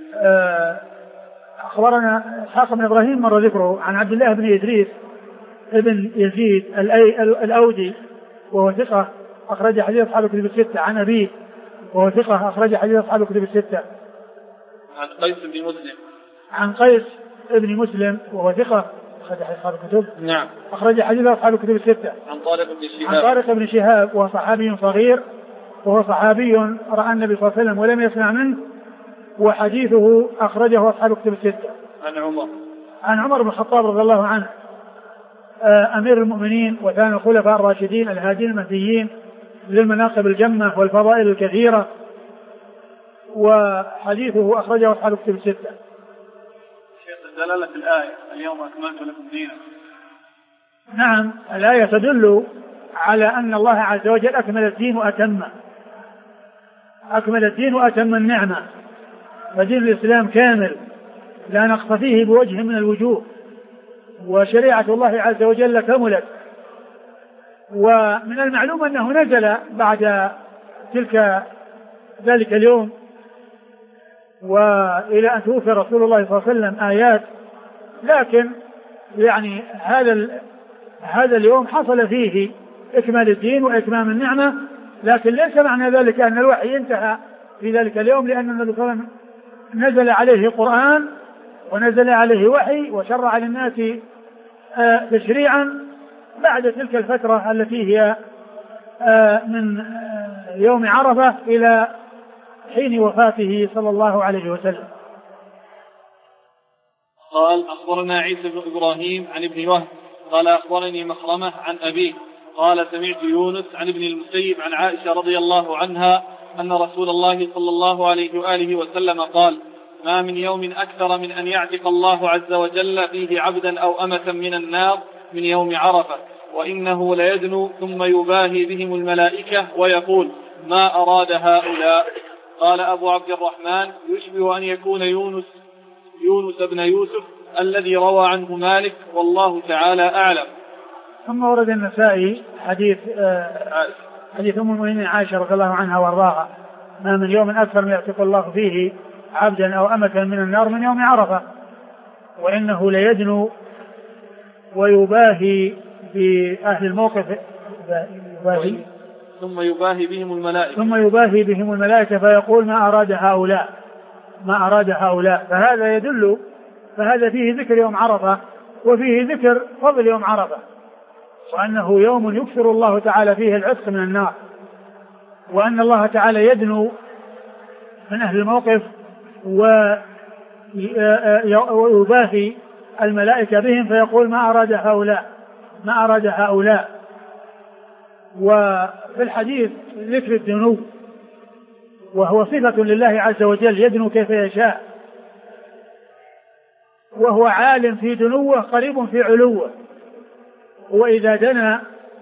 B: أخبرنا إسحاق بن إبراهيم مر ذكره، عن عبد الله بن إدريس ابن يزيد الأودي وهو ثقة أخرج حديث أصحاب الكتب الستة، عن أبيه وهو ثقة أخرج حديث أصحاب الكتب الستة.
A: عن قيس بن مسلم.
B: عن قيس بن مسلم وهو ثقة أخرج حديث أصحاب الكتب.
A: نعم.
B: أخرج حديث أصحاب الكتب الستة.
A: عن طارق بن شهاب.
B: عن طارق بن شهاب وهو صحابي صغير، وهو صحابي رأى النبي صلى الله عليه وسلم ولم يسمع منه، وحديثه أخرجه أصحاب الكتب الستة.
A: عن عمر.
B: عن عمر بن الخطاب رضي الله عنه أمير المؤمنين وثاني الخلفاء الراشدين الهادين المهديين للمناقب الجمة والفضائل الكثيرة، وحديثه أخرجه أصحاب الكتب الستة.
A: شيخ دلالة الآية اليوم أكملت لكم دينكم.
B: نعم، الآية تدل على أن الله عز وجل أكمل الدين وأتمه، أكمل الدين وأتم النعمة، فدين الإسلام كامل لا نقص فيه بوجه من الوجوه، وشريعة الله عز وجل كملت. ومن المعلوم أنه نزل بعد ذلك اليوم وإلى أن توفي رسول الله صلى الله عليه وسلم آيات، لكن يعني هذا اليوم حصل فيه إكمال الدين وإتمام النعمة، لكن ليس معنى ذلك أن الوحي انتهى في ذلك اليوم، لأن النبي صلى الله عليه وسلم نزل عليه قرآن ونزل عليه وحي وشرع للناس تشريعا بعد تلك الفترة التي هي من يوم عرفة إلى حين وفاته صلى الله عليه وسلم.
A: قال أخبرنا عيسى بن إبراهيم عن ابن وهب قال أخبرني مخرمة عن أبيه قال سمعت يونس عن ابن المسيب عن عائشة رضي الله عنها أن رسول الله صلى الله عليه وآله وسلم قال: ما من يوم أكثر من أن يعتق الله عز وجل فيه عبدا أو أمة من النار من يوم عرفة، وإنه ليدنو ثم يباهي بهم الملائكة ويقول: ما أراد هؤلاء؟ قال أبو عبد الرحمن: يشبه أن يكون يونس بن يوسف الذي روى عنه مالك، والله تعالى أعلم.
B: ثم ورد النسائي حديث أم المؤمنين عائشة رضي الله عنها وارضاها: ما من يوم أكثر من يعتق الله فيه عبدا أو أمة من النار من يوم عرفة، وإنه ليدنو ويباهي بأهل الموقف
A: ثم يباهي بهم
B: الملائكة فيقول: ما أراد هؤلاء. فهذا فيه ذكر يوم عرفة، وفيه ذكر فضل يوم عرفة، وأنه يوم يكثر الله تعالى فيه العتق من النار، وأن الله تعالى يدنو من أهل الموقف ويباهي الملائكة بهم فيقول: ما أراد هؤلاء. وفي الحديث ذكر الدنو، وهو صفة لله عز وجل، يدنو كيف يشاء، وهو عالم في دنوه قريب في علوه، وإذا دنا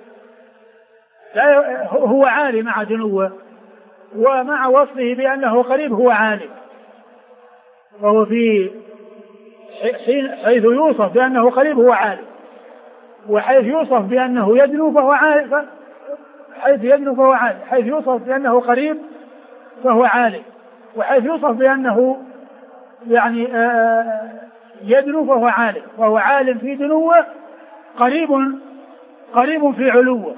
B: هو عالي مع دنوه، ومع وصفه بأنه قريب هو عالي، وهو في حيث يوصف بأنه قريب هو عالي، وحيث يوصف بأنه يدنو فهو عالي، حيث يوصف بأنه قريب فهو عالي، وحيث يوصف بأنه يعني يدنو فهو عالي، وهو عالم في دنوه قريب في علوه.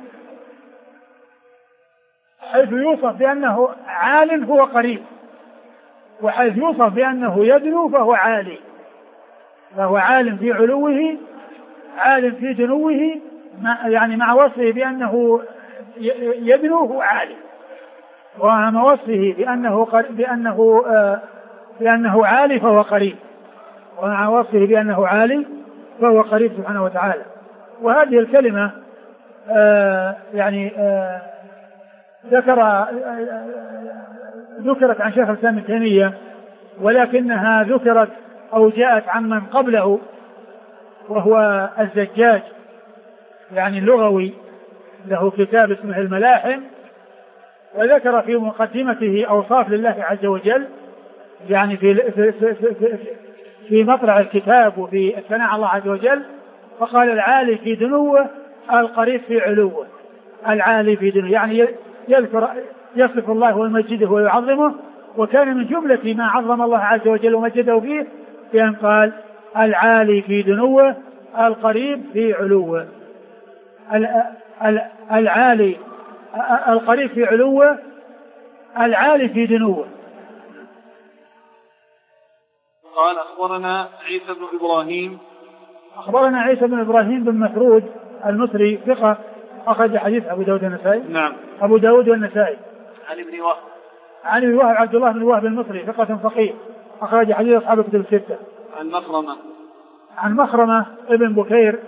B: حيث يوصف بأنه عال هو قريب، وحيث يوصف بأنه يدنو فهو عالي، فهو عالم في علوه عالم في دنوه، يعني مع وصفه بأنه يدنو هو عالي، ومع وصفه بأنه عالي فهو قريب، ومع وصفه بأنه عالي فهو قريب سبحانه وتعالى. وهذه الكلمة يعني ذكرت عن شيخ الإسلام ابن تيمية، ولكنها ذكرت أو جاءت عن من قبله وهو الزجاج يعني اللغوي، له كتاب اسمه الملاحم، وذكر في مقدمته أوصاف لله عز وجل يعني في مطلع الكتاب وفي الثناء على الله عز وجل، فقال العالي في دنوه القريب في علوه. العالي في دنوه يعني يصف الله ويمجده ويعظمه، وكان من جملة ما عظم الله عز وجل ومجده فيه بأن قال العالي في دنوه القريب في علوه. العالي القريب في علوه، العالي في دنوه.
A: قال أخبرنا عيسى بن إبراهيم.
B: أخبرنا عيسى بن إبراهيم بن مسعود المصري ثقة، أخرج حديث أبو داود والنسائي.
A: نعم.
B: أبو داود والنسائي.
A: عن ابن وهب.
B: عن ابن وهب عبد الله بن وهب المصري ثقة فقيه، أخرج حديث أصحاب الكتب الستة.
A: عن مخرمة.
B: عن مخرمة ابن بكير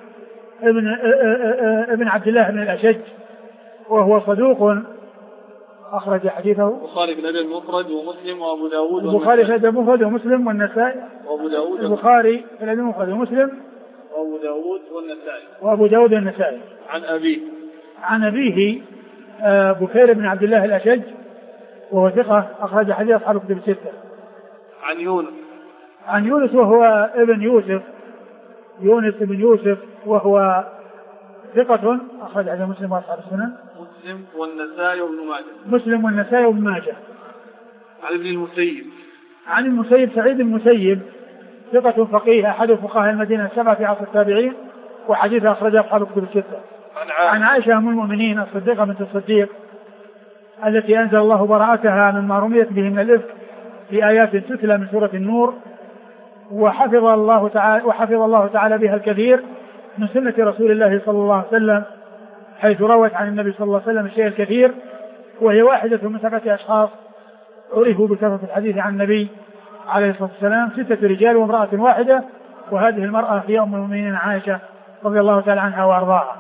B: ابن عبد الله بن الأشج، وهو صدوق، أخرج حديثه
A: البخاري في الأدب المفرد ومسلم وأبو داود.
B: البخاري في الأدب المفرد ومسلم والنسائي.
A: وأبو داود.
B: البخاري في الأدب المفرد ومسلم
A: وأبو داود والنسائي.
B: وأبو داود والنسائي.
A: عن أبيه.
B: عن أبيه بكير بن عبد الله الأشج، وهو ثقة، أخرج حديث أصحاب الكتب الستة.
A: عن يونس.
B: عن يونس وهو ابن يوسف، يونس بن يوسف، وهو ثقة، أخرج حديث مسلم وأصحاب السنن.
A: مسلم والنسائي وابن ماجه.
B: مسلم والنسائي وابن ماجه.
A: عن ابن المسيب.
B: عن المسيب سعيد المسيب ثقة فقيه، أحد فقهاء المدينة السبعة في عصر التابعين، وحديث أخرجه أصحاب الكتب الستة. عن عائشة أم المؤمنين الصديقة بنت الصديق التي أنزل الله براءتها مما رميت به من الإفك في آيات تتلى من سورة النور، وحفظ الله تعالى بها الكثير من سنة رسول الله صلى الله عليه وسلم، حيث روت عن النبي صلى الله عليه وسلم الشيء الكثير، وهي واحدة من 7 أشخاص عرفوا بكثرة الحديث عن النبي عليه الصلاة والسلام، 6 رجال وامرأة واحدة، وهذه المرأة هي أم المؤمنين عائشة رضي الله تعالى عنها وأرضاها.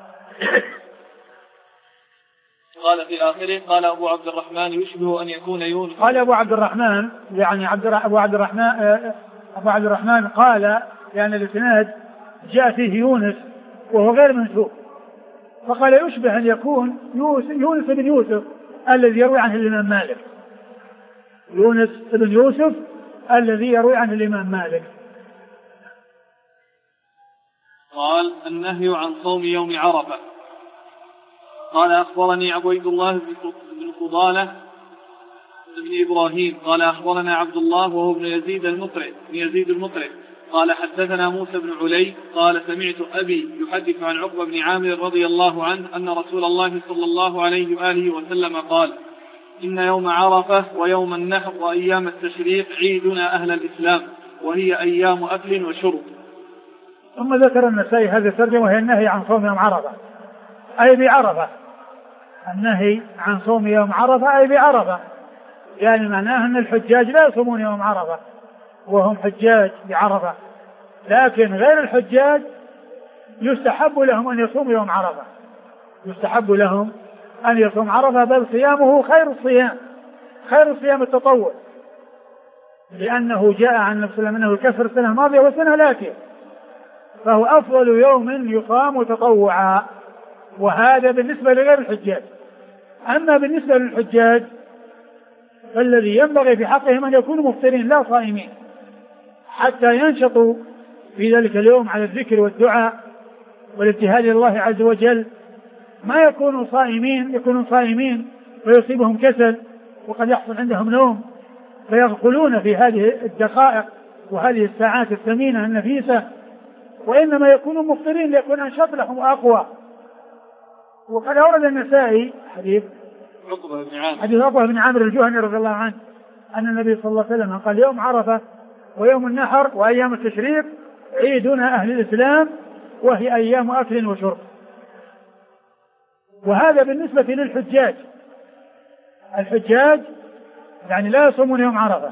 A: قال في آخره قال أبو عبد الرحمن يشبه أن يكون يونس.
B: قال أبو عبد الرحمن يعني أبو عبد الرحمن قال يعني الإسناد جاء فيه يونس وهو غير منسوب، فقال يشبه أن يكون يونس بن يوسف الذي يروي عنه الإمام مالك. يونس بن يوسف الذي يروي عنه الإمام مالك.
A: قال النهي عن صوم يوم عرفة. قال أخبرني عبيد الله بن فضالة بن إبراهيم قال أخبرنا عبد الله وهو ابن يزيد المطرب قال حدثنا موسى بن علي قال سمعت أبي يحدث عن عقبة بن عامر رضي الله عنه أن رسول الله صلى الله عليه وآله وسلم قال إن يوم عرفة ويوم النحر وأيام التشريق عيدنا أهل الإسلام وهي أيام أكل وشرب.
B: ثم ذكر النسائي هذه الترجمة وهي النهي عن صوم يوم عرفة أي بعرفة. النهي عن صوم يوم عرفة أي بعرفة، يعني معناه أن الحجاج لا يصومون يوم عرفة وهم حجاج بعرفة، لكن غير الحجاج يستحب لهم أن يصوموا يوم عرفة، يستحب لهم أن يصوم عرفة، بل صيامه خير الصيام التطوع، لأنه جاء عن النبي صلى الله عليه وسلم أنه يكفر السنة الماضية والسنة الآتية، فهو أفضل يوم يصام تطوعا، وهذا بالنسبة لغير الحجاج. أما بالنسبة للحجاج فالذي ينبغي في حقهم أن يكونوا مفطرين لا صائمين، حتى ينشطوا في ذلك اليوم على الذكر والدعاء والابتهال إلى الله عز وجل، ما يكونوا صائمين ويصيبهم كسل وقد يحصل عندهم نوم فيغفلون في هذه الدقائق وهذه الساعات الثمينة النفيسة، وإنما يكونوا مفطرين ليكون أنشط لهم وأقوى. وقد أورد النسائي حديث عقبة بن عامر الجهني رضي الله عنه أن النبي صلى الله عليه وسلم قال يوم عرفة ويوم النحر وأيام التشريق عيدنا أهل الإسلام وهي أيام أكل وشرب. وهذا بالنسبة للحجاج، الحجاج يعني لا يصومون يوم عرفة،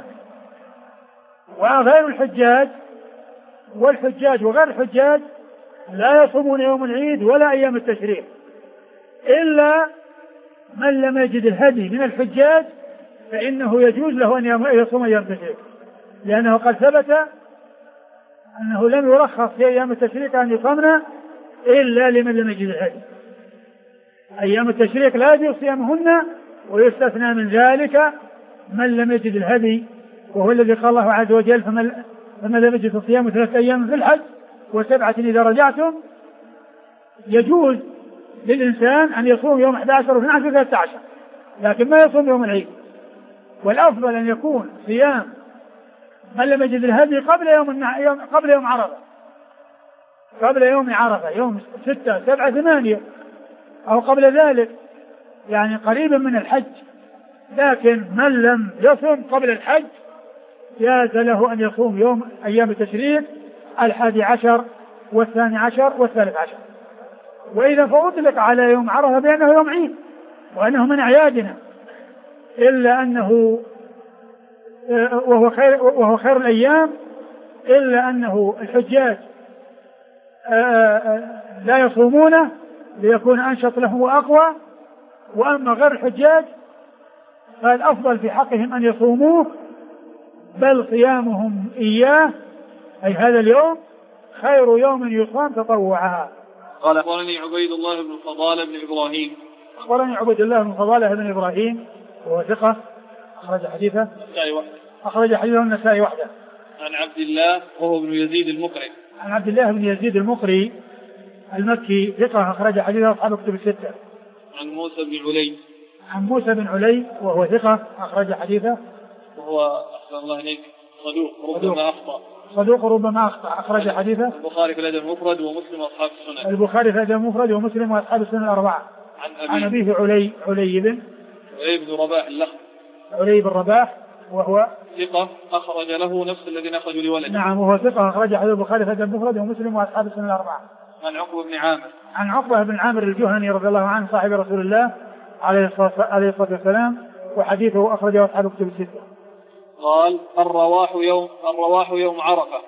B: وغير الحجاج والحجاج وغير الحجاج لا يصومون يوم العيد ولا أيام التشريق، إلا من لم يجد الهدي من الحجاج فإنه يجوز له أن يصوم أيام التشريق، لأنه قد ثبت أنه لم يرخص في أيام التشريق أن يصومن إلا لمن لم يجد الهدي. أيام التشريق لا يجوز صيامهن، ويستثنى من ذلك من لم يجد الهدي، وهو الذي قال الله عز وجل فمن لم يجد صيام 3 أيام في الحج و7 إذا رجعتم. يجوز للإنسان أن يصوم يوم 11 و12 و13، لكن ما يصوم يوم العيد. والأفضل أن يكون صيام من لم يجد الهدي قبل يوم عرفة، قبل يوم عرفة، يوم 6 7 8 أو قبل ذلك، يعني قريبا من الحج. لكن من لم يصوم قبل الحج جاز له أن يصوم يوم أيام التشريق 11 و12 و13. وإذا فأطلق على يوم عرفة بأنه يوم عيد وأنه من أعيادنا، إلا أنه وهو خير الأيام، إلا أنه الحجاج لا يصومونه ليكون أنشط لهم وأقوى. وأما غير الحجاج فالأفضل في حقهم أن يصوموه، بل صيامهم إياه أي هذا اليوم خير يوم يصام تطوعا.
A: قال أخبرني عبيد الله بن فضالة بن إبراهيم.
B: أخبرني عبيد الله بن فضالة بن إبراهيم وهو ثقة أخرج حديثه النسائي وحده.
A: عن عبد الله وهو بن يزيد المقري.
B: عن عبد الله بن يزيد المقري المكي ثقة أخرج حديثه أصحاب كتب الستة.
A: عن موسى بن علي.
B: عن موسى بن علي وهو ثقة أخرج حديثه.
A: وهو أحسن الله إليك صدوق ربما أخطأ أخرج حديثه
B: البخاري في الأدب المفرد ومسلم وأصحاب السنن.
A: البخاري في الأدب
B: المفرد ومسلم وأصحاب السنن الأربعة. عن أبيه علي
A: بن رباح اللخمي.
B: علي بن رباح وهو
A: ثقة أخرج له نفس الذين أخرجوا لولده.
B: نعم وهو ثقة أخرج حديث البخاري في الأدب المفرد ومسلم وأصحاب السنن الأربعة.
A: عن عقبة بن عامر.
B: عن عقبة بن عامر الجهني رضي الله عنه صاحب رسول الله عليه الصلاة والسلام، وحديثه أخرجه أصحاب كتب الستة.
A: قال الرواح يوم عرفة.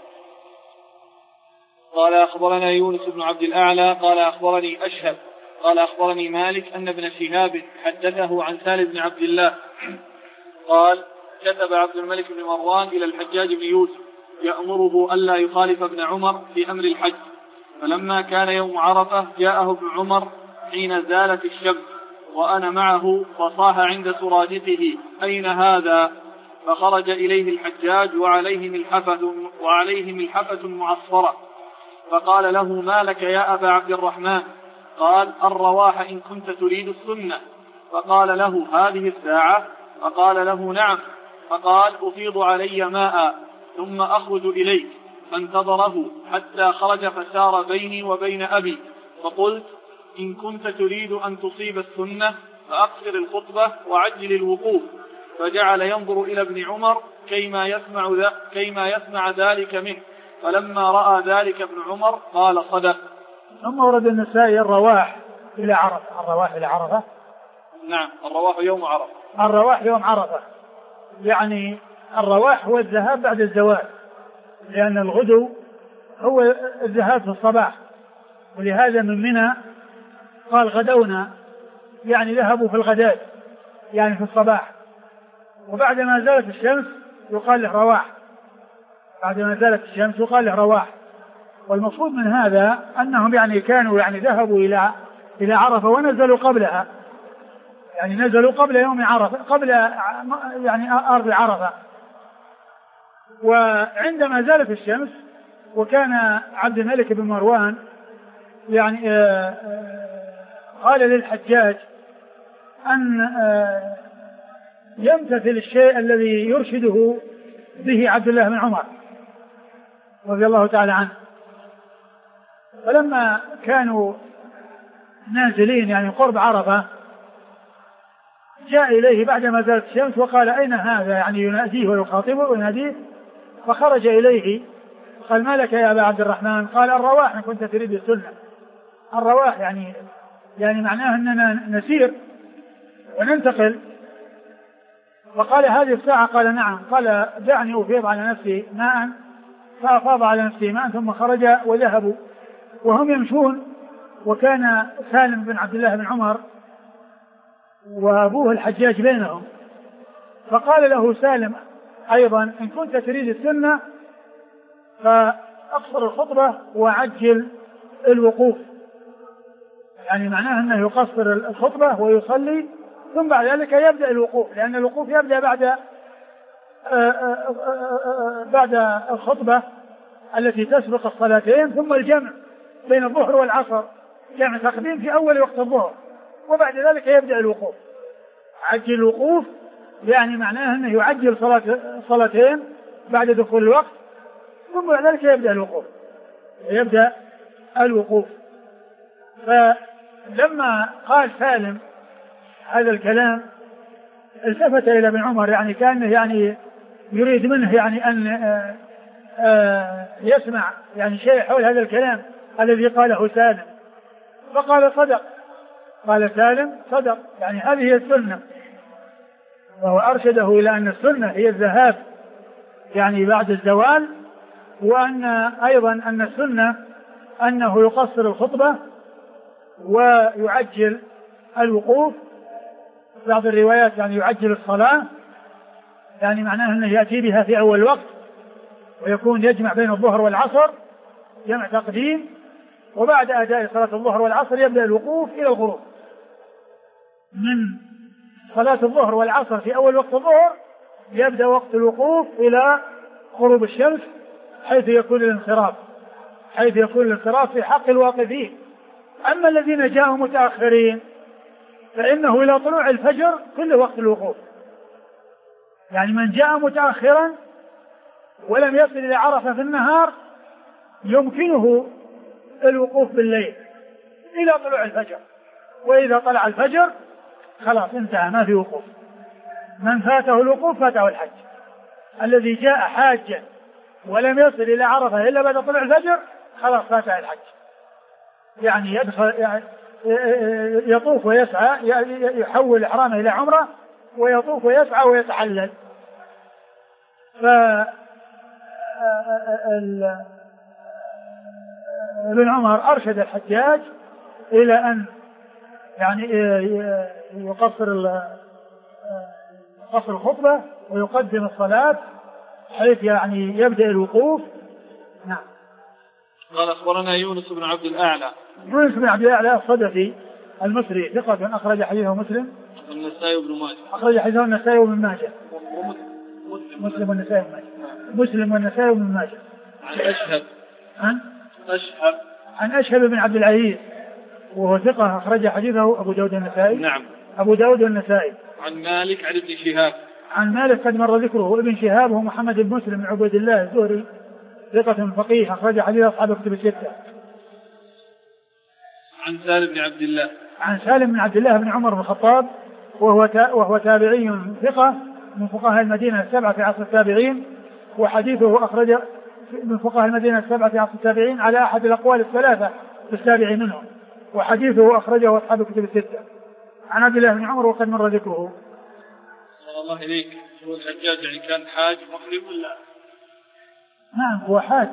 A: قال أخبرنا يونس بن عبد الأعلى قال أخبرني أشهب قال أخبرني مالك أن ابن شهاب حدثه عن سالم بن عبد الله قال كتب عبد الملك بن مروان إلى الحجاج بن يوسف يأمره ألا يخالف ابن عمر في أمر الحج، فلما كان يوم عرفة جاءه ابن عمر حين زالت الشمس وأنا معه، فصاح عند سرادقه أين هذا؟ فخرج إليه الحجاج وعليه ملحفة معصفرة، فقال له ما لك يا أبا عبد الرحمن؟ قال الرواح إن كنت تريد السنة. فقال له هذه الساعة؟ فقال له نعم. فقال أفيض علي ماء ثم أخرج إليك، فانتظره حتى خرج فسار بيني وبين أبي، فقلت إن كنت تريد أن تصيب السنة فأقصر الخطبة وعجل الوقوف، فجعل ينظر إلى ابن عمر كيما يسمع ذلك منه، فلما رأى ذلك ابن عمر قال صدق.
B: ثم ورد النسائي الرواح إلى عرفة.
A: نعم الرواح يوم عرفة.
B: الرواح يوم عرفة يعني الرواح هو الذهاب بعد الزوال، لأن الغدو هو الذهاب في الصباح، ولهذا من منى قال غدونا، يعني ذهبوا في الغداء يعني في الصباح. وبعدما زالت الشمس يقال له رواح، بعدما زالت الشمس يقال له رواح. والمقصود من هذا أنهم يعني كانوا يعني ذهبوا إلى عرفة ونزلوا قبلها، يعني نزلوا قبل يوم عرفة، قبل يعني أرض عرفة. وعندما زالت الشمس وكان عبد الملك بن مروان يعني قال للحجاج أن يمتثل الشيء الذي يرشده به عبد الله بن عمر رضي الله تعالى عنه. فلما كانوا نازلين يعني قرب عرفة جاء إليه بعدما زالت الشمس وقال أين هذا؟ يعني يناديه ويخاطبه ويناديه. فخرج إليه قال ما لك يا أبا عبد الرحمن؟ قال الرواح إن كنت تريد السنة. الرواح يعني معناه أننا نسير وننتقل. فقال هذه الساعة؟ قال نعم. قال دعني أفيض على نفسي ماء، فأفاض على نفسه ماء ثم خرج وذهبوا وهم يمشون وكان سالم بن عبد الله بن عمر وأبوه الحجاج بينهم، فقال له سالم أيضا إن كنت تريد السنة فأقصر الخطبة وعجل الوقوف، يعني معناه أنه يقصر الخطبة ويصلي ثم بعد ذلك يبدأ الوقوف، لأن الوقوف يبدأ بعد الخطبة التي تسبق الصلاتين، ثم الجمع بين الظهر والعصر، جمع تقديم في أول وقت الظهر، وبعد ذلك يبدأ الوقوف. عجل الوقوف يعني معناه أنه يعجل صلاتين بعد دخول الوقت، ثم بعد ذلك يبدأ الوقوف. فلما قال سالم هذا الكلام التفت إلى ابن عمر، يعني كأنه يعني يريد منه يعني أن يسمع يعني شيء حول هذا الكلام الذي قاله سالم، فقال صدق. قال سالم صدق، يعني هذه هي السنة، وهو أرشده إلى أن السنة هي الذهاب يعني بعد الزوال، وأن أيضا أن السنة أنه يقصر الخطبة ويعجل الوقوف، بعض الروايات يعني يعجل الصلاة، يعني معناه أنه يأتي بها في أول وقت ويكون يجمع بين الظهر والعصر جمع تقديم، وبعد أداء صلاة الظهر والعصر يبدأ الوقوف إلى الغروب. من صلاة الظهر والعصر في أول وقت الظهر يبدأ وقت الوقوف إلى غروب الشمس، حيث يكون الانصراف في حق الواقفين. أما الذين جاءوا متأخرين فإنه إلى طلوع الفجر كل وقت الوقوف، يعني من جاء متأخرا ولم يصل إلى عرفة في النهار يمكنه الوقوف بالليل إلى طلوع الفجر، وإذا طلع الفجر خلاص انتهى، ما في وقوف. من فاته الوقوف فاته الحج. الذي جاء حاجا ولم يصل إلى عرفة إلا بعد طلوع الفجر خلاص فاته الحج، يعني يطوف ويسعى، يحول إحرامه إلى عمرة ويطوف ويسعى ويتحلل. ابن عمر أرشد الحجاج إلى أن يعني يقصر الخطبة ويقدم الصلاة حيث يعني يبدأ الوقوف. نعم.
A: قال أخبرنا يونس بن عبد الأعلى.
B: يونس بن عبد الأعلى الصدفي المصري ثقة أخرج حديثه مسلم
A: والنسائي وابن ماجه.
B: أخرج حديثه النسائي وابن ماجه. مسلم والنسائي وابن ماجه. مسلم والنسائي وابن ماجه. عن أشهب بن عبد العزيز وهو ثقة أخرج حديثه أبو داود النسائي.
A: نعم.
B: أبو داود النسائي.
A: عن مالك عن ابن شهاب.
B: عن مالك قد مر ذكره. ابن شهاب هو محمد بن مسلم بن عبيد الله الزهري ثقة فقيه أخرج حديث أصحاب كتب الستة.
A: عن سالم بن عبد الله.
B: عن سالم بن عبد الله بن عمر بن الخطاب وهو تابعي ثقة من فقهاء المدينة السبعة في عصر التابعين، وحديثه أخرج من فقهاء المدينة السبعة في عصر التابعين على أحد الأقوال الثلاثة في السابع منهم، وحديثه أخرجه أصحاب كتب الستة. عن عبد الله بن عمر وقد مر ذكره.
A: صلى الله إليك. هو الحجاج يعني كان حاج محرم ولا؟
B: نعم هو حاج،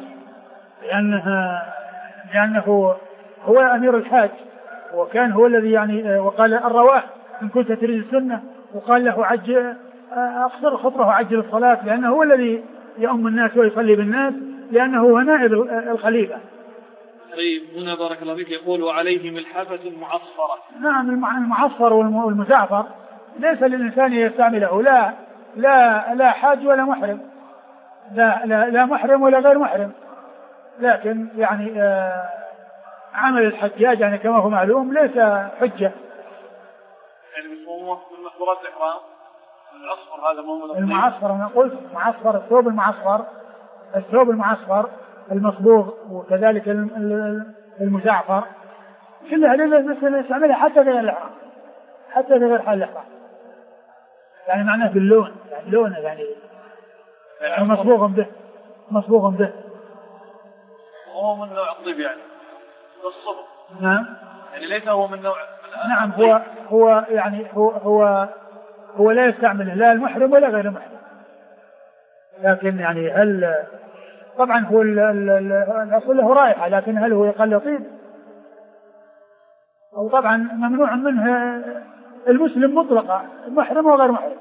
B: لأنه هو أمير الحاج، وكان هو الذي يعني وقال الرواح إن كنت تريد السنة، وقال له أقصر الخطبة وعجل الصلاة، لأنه هو الذي يؤم الناس ويصلي بالناس، لأنه هو نائب الخليفة.
A: طيب هنا بارك الله فيك يقول وعليه ملحفة معصفرة.
B: نعم المعصفر والمزعفر ليس للإنسان يستعمله، لا حاج ولا محرم، لا محرم ولا غير محرم، لكن يعني عمل الحجاج يعني كما هو معلوم ليس حجة.
A: يعني هو من محظورات الإحرام الأصفر، هذا مو من
B: المعصفر. أنا قلت معصفر الثوب المعصفر المصبوغ، وكذلك المزعفر، كل هذه نستعملها حتى في الإحرام، حتى في غير حال الإحرام، يعني معناه باللون، يعني لونه يعني مصبوغ به.
A: هو من نوع الطيب يعني الصبغ.
B: نعم.
A: يعني ليس هو من نوع.
B: نعم هو يعني هو لا يستعمله لا المحرم ولا غير المحرم، لكن يعني هل طبعا هو الأصل له رائحة، لكن هل هو يقل طيب؟ وطبعا ممنوع منه المسلم مطلقا، محرم وغير محرم.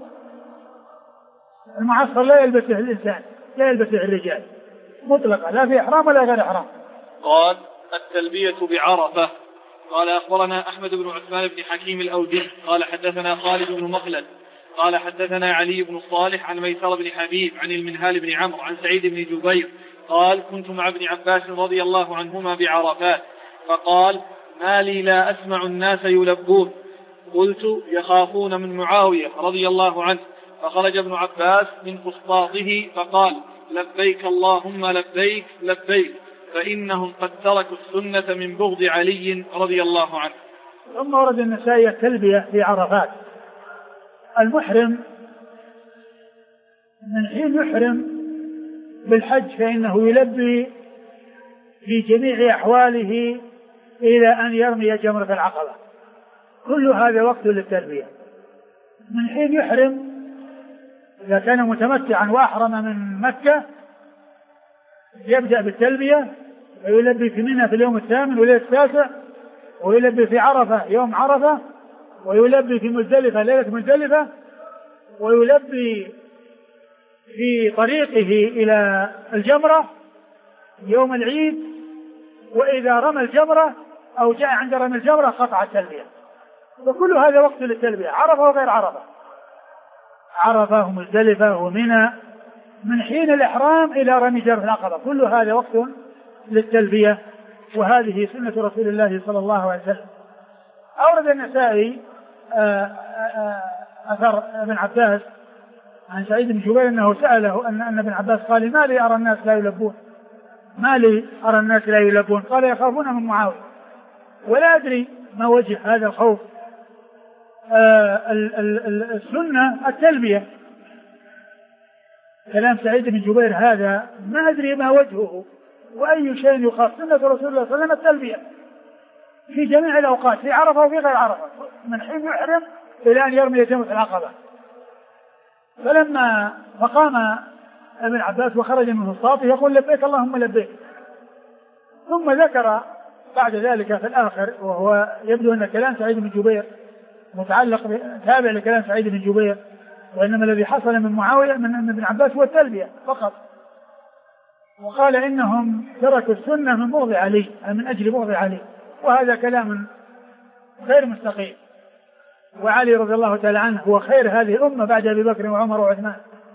B: المعصر لا يلبسه الإنسان، لا يلبسه الرجال مطلقا، لا في إحرام ولا غير إحرام.
A: قال التلبية بعرفة. قال أخبرنا أحمد بن عثمان بن حكيم الأودي قال حدثنا خالد بن مخلد قال حدثنا علي بن صالح عن ميسر بن حبيب عن المنهال بن عمرو عن سعيد بن جبير قال كنت مع ابن عباس رضي الله عنهما بعرفات فقال ما لي لا أسمع الناس يلبون، قلت يخافون من معاوية رضي الله عنه، فخرج ابن عباس من فسطاطه فقال لبيك اللهم لبيك لبيك، فإنهم قد تركوا السنة من بغض علي رضي الله عنه.
B: ثم ورد النسائي التلبية في عرفات. المحرم من حين يحرم بالحج فإنه يلبي في جميع أحواله إلى أن يرمي جمرة العقبة، كل هذا وقت للتلبية. من حين يحرم إذا كان متمتعا وأحرم من مكة يبدأ بالتلبية ويلبي في منى في اليوم الثامن وليلة التاسع، ويلبي في عرفة يوم عرفة، ويلبي في مزدلفة ليلة مزدلفة، ويلبي في طريقه إلى الجمرة يوم العيد، وإذا رمى الجمرة أو جاء عند رمى الجمرة قطع التلبية. وكل هذا وقت للتلبية، عرفة وغير عرفة، عرفة ومزدلفة ومنى، من حين الإحرام إلى رمي جمرة العقبة، كل هذا وقت للتلبية. وهذه سنة رسول الله صلى الله عليه وسلم. أورد النسائي أثر ابن عباس عن سعيد بن جبير أنه سأله أن ابن عباس قال ما لي أرى الناس لا يلبون، ما لي أرى الناس لا يلبون، قال يخافون من معاوية، ولا أدري ما وجه هذا الخوف. السنة التلبية، كلام سعيد بن جبير هذا ما أدري ما وجهه وأي شيء يخاف. سنة رسول الله صلى الله عليه وسلم التلبية في جميع الأوقات، في عرفة وفي غير عرفة، من حين يحرم إلى أن يرمي جمرة العقبة. فلما فقام ابن عباس وخرج من فسطاطه يقول لبيك اللهم لبيك، ثم ذكر بعد ذلك في الآخر، وهو يبدو أن كلام سعيد بن جبير متعلق تابع لكلام سعيد بن جبير، وإنما الذي حصل من معاوية من ابن عباس هو التلبية فقط. وقال إنهم تركوا السنة من بغض علي، من أجل بغض علي، وهذا كلام غير مستقيم. وعلي رضي الله تعالى عنه هو خير هذه الأمة بعد أبي بكر وعمر وعثمان،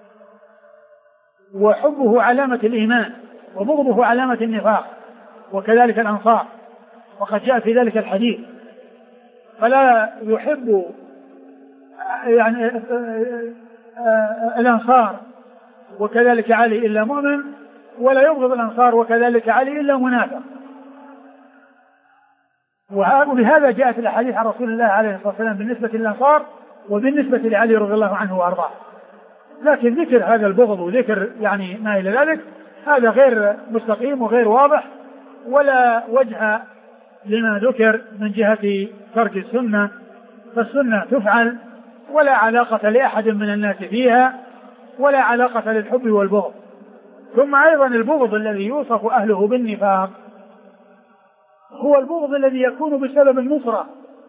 B: وحبه علامة الإيمان وبغضه علامة النفاق، وكذلك الأنصار، وقد جاء في ذلك الحديث. فلا يحب يعني الأنصار وكذلك علي إلا مؤمن، ولا يبغض الأنصار وكذلك علي إلا منافق. وبهذا جاءت الأحاديث عن رسول الله عليه الصلاة والسلام بالنسبة للأنصار وبالنسبة لعلي رضي الله عنه وأرضاه. لكن ذكر هذا البغض وذكر يعني ما إلى ذلك هذا غير مستقيم وغير واضح، ولا وجه لما ذكر من جهة ترك السنة، فالسنة تفعل ولا علاقة لأحد من الناس فيها، ولا علاقة للحب والبغض. ثم أيضا البغض الذي يوصف أهله بالنفاق هو البغض الذي يكون بسبب النصرة،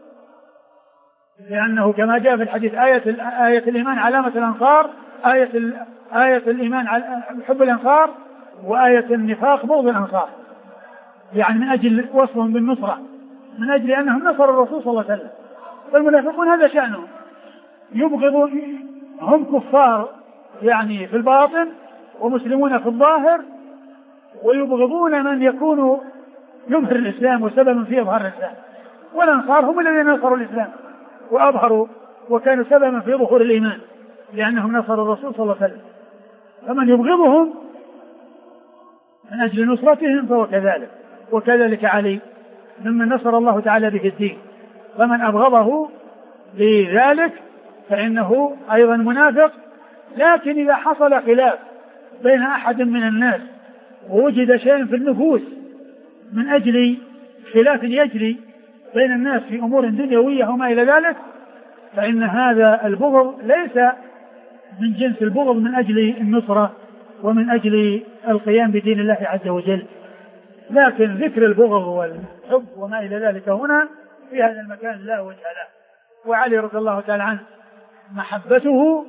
B: لأنه كما جاء في الحديث آية الإيمان علامة الأنصار، آية الإيمان حب الأنصار، وآية النفاق بغض الأنصار، يعني من أجل وصفهم بالنصرة، من أجل أنهم نصروا الرسول صلى الله عليه وسلم. فالمنافقون هذا شأنهم، يبغضون، هم كفار يعني في الباطن ومسلمون في الظاهر، ويبغضون من يكون يظهر الإسلام وسببا في إظهار الإسلام. والأنصار هم الذين نصروا الإسلام وأظهروا وكانوا سببا في ظهور الإيمان، لأنهم نصروا الرسول صلى الله عليه وسلم. فمن يبغضهم من أجل نصرتهم فهو كذلك، وكذلك علي ممن نصر الله تعالى به الدين. فمن أبغضه لذلك فإنه أيضا منافق. لكن إذا حصل خلاف بين أحد من الناس ووجد شيء في النفوس من أجل خلاف يجري بين الناس في أمور دنيوية وما إلى ذلك، فإن هذا البغض ليس من جنس البغض من أجل النصرة ومن أجل القيام بدين الله عز وجل. لكن ذكر البغض والحب وما إلى ذلك هنا في هذا المكان لا وجه له. وعلي رضي الله تعالى عنه محبته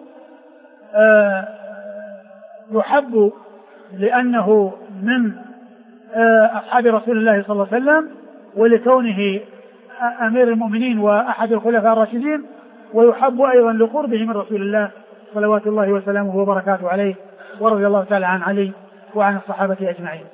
B: يحب لأنه من أصحاب رسول الله صلى الله عليه وسلم، ولكونه أمير المؤمنين وأحد الخلفاء الراشدين، ويحب أيضا لقربه من رسول الله صلوات الله وسلامه وبركاته عليه، ورضي الله تعالى عن علي وعن الصحابة أجمعين.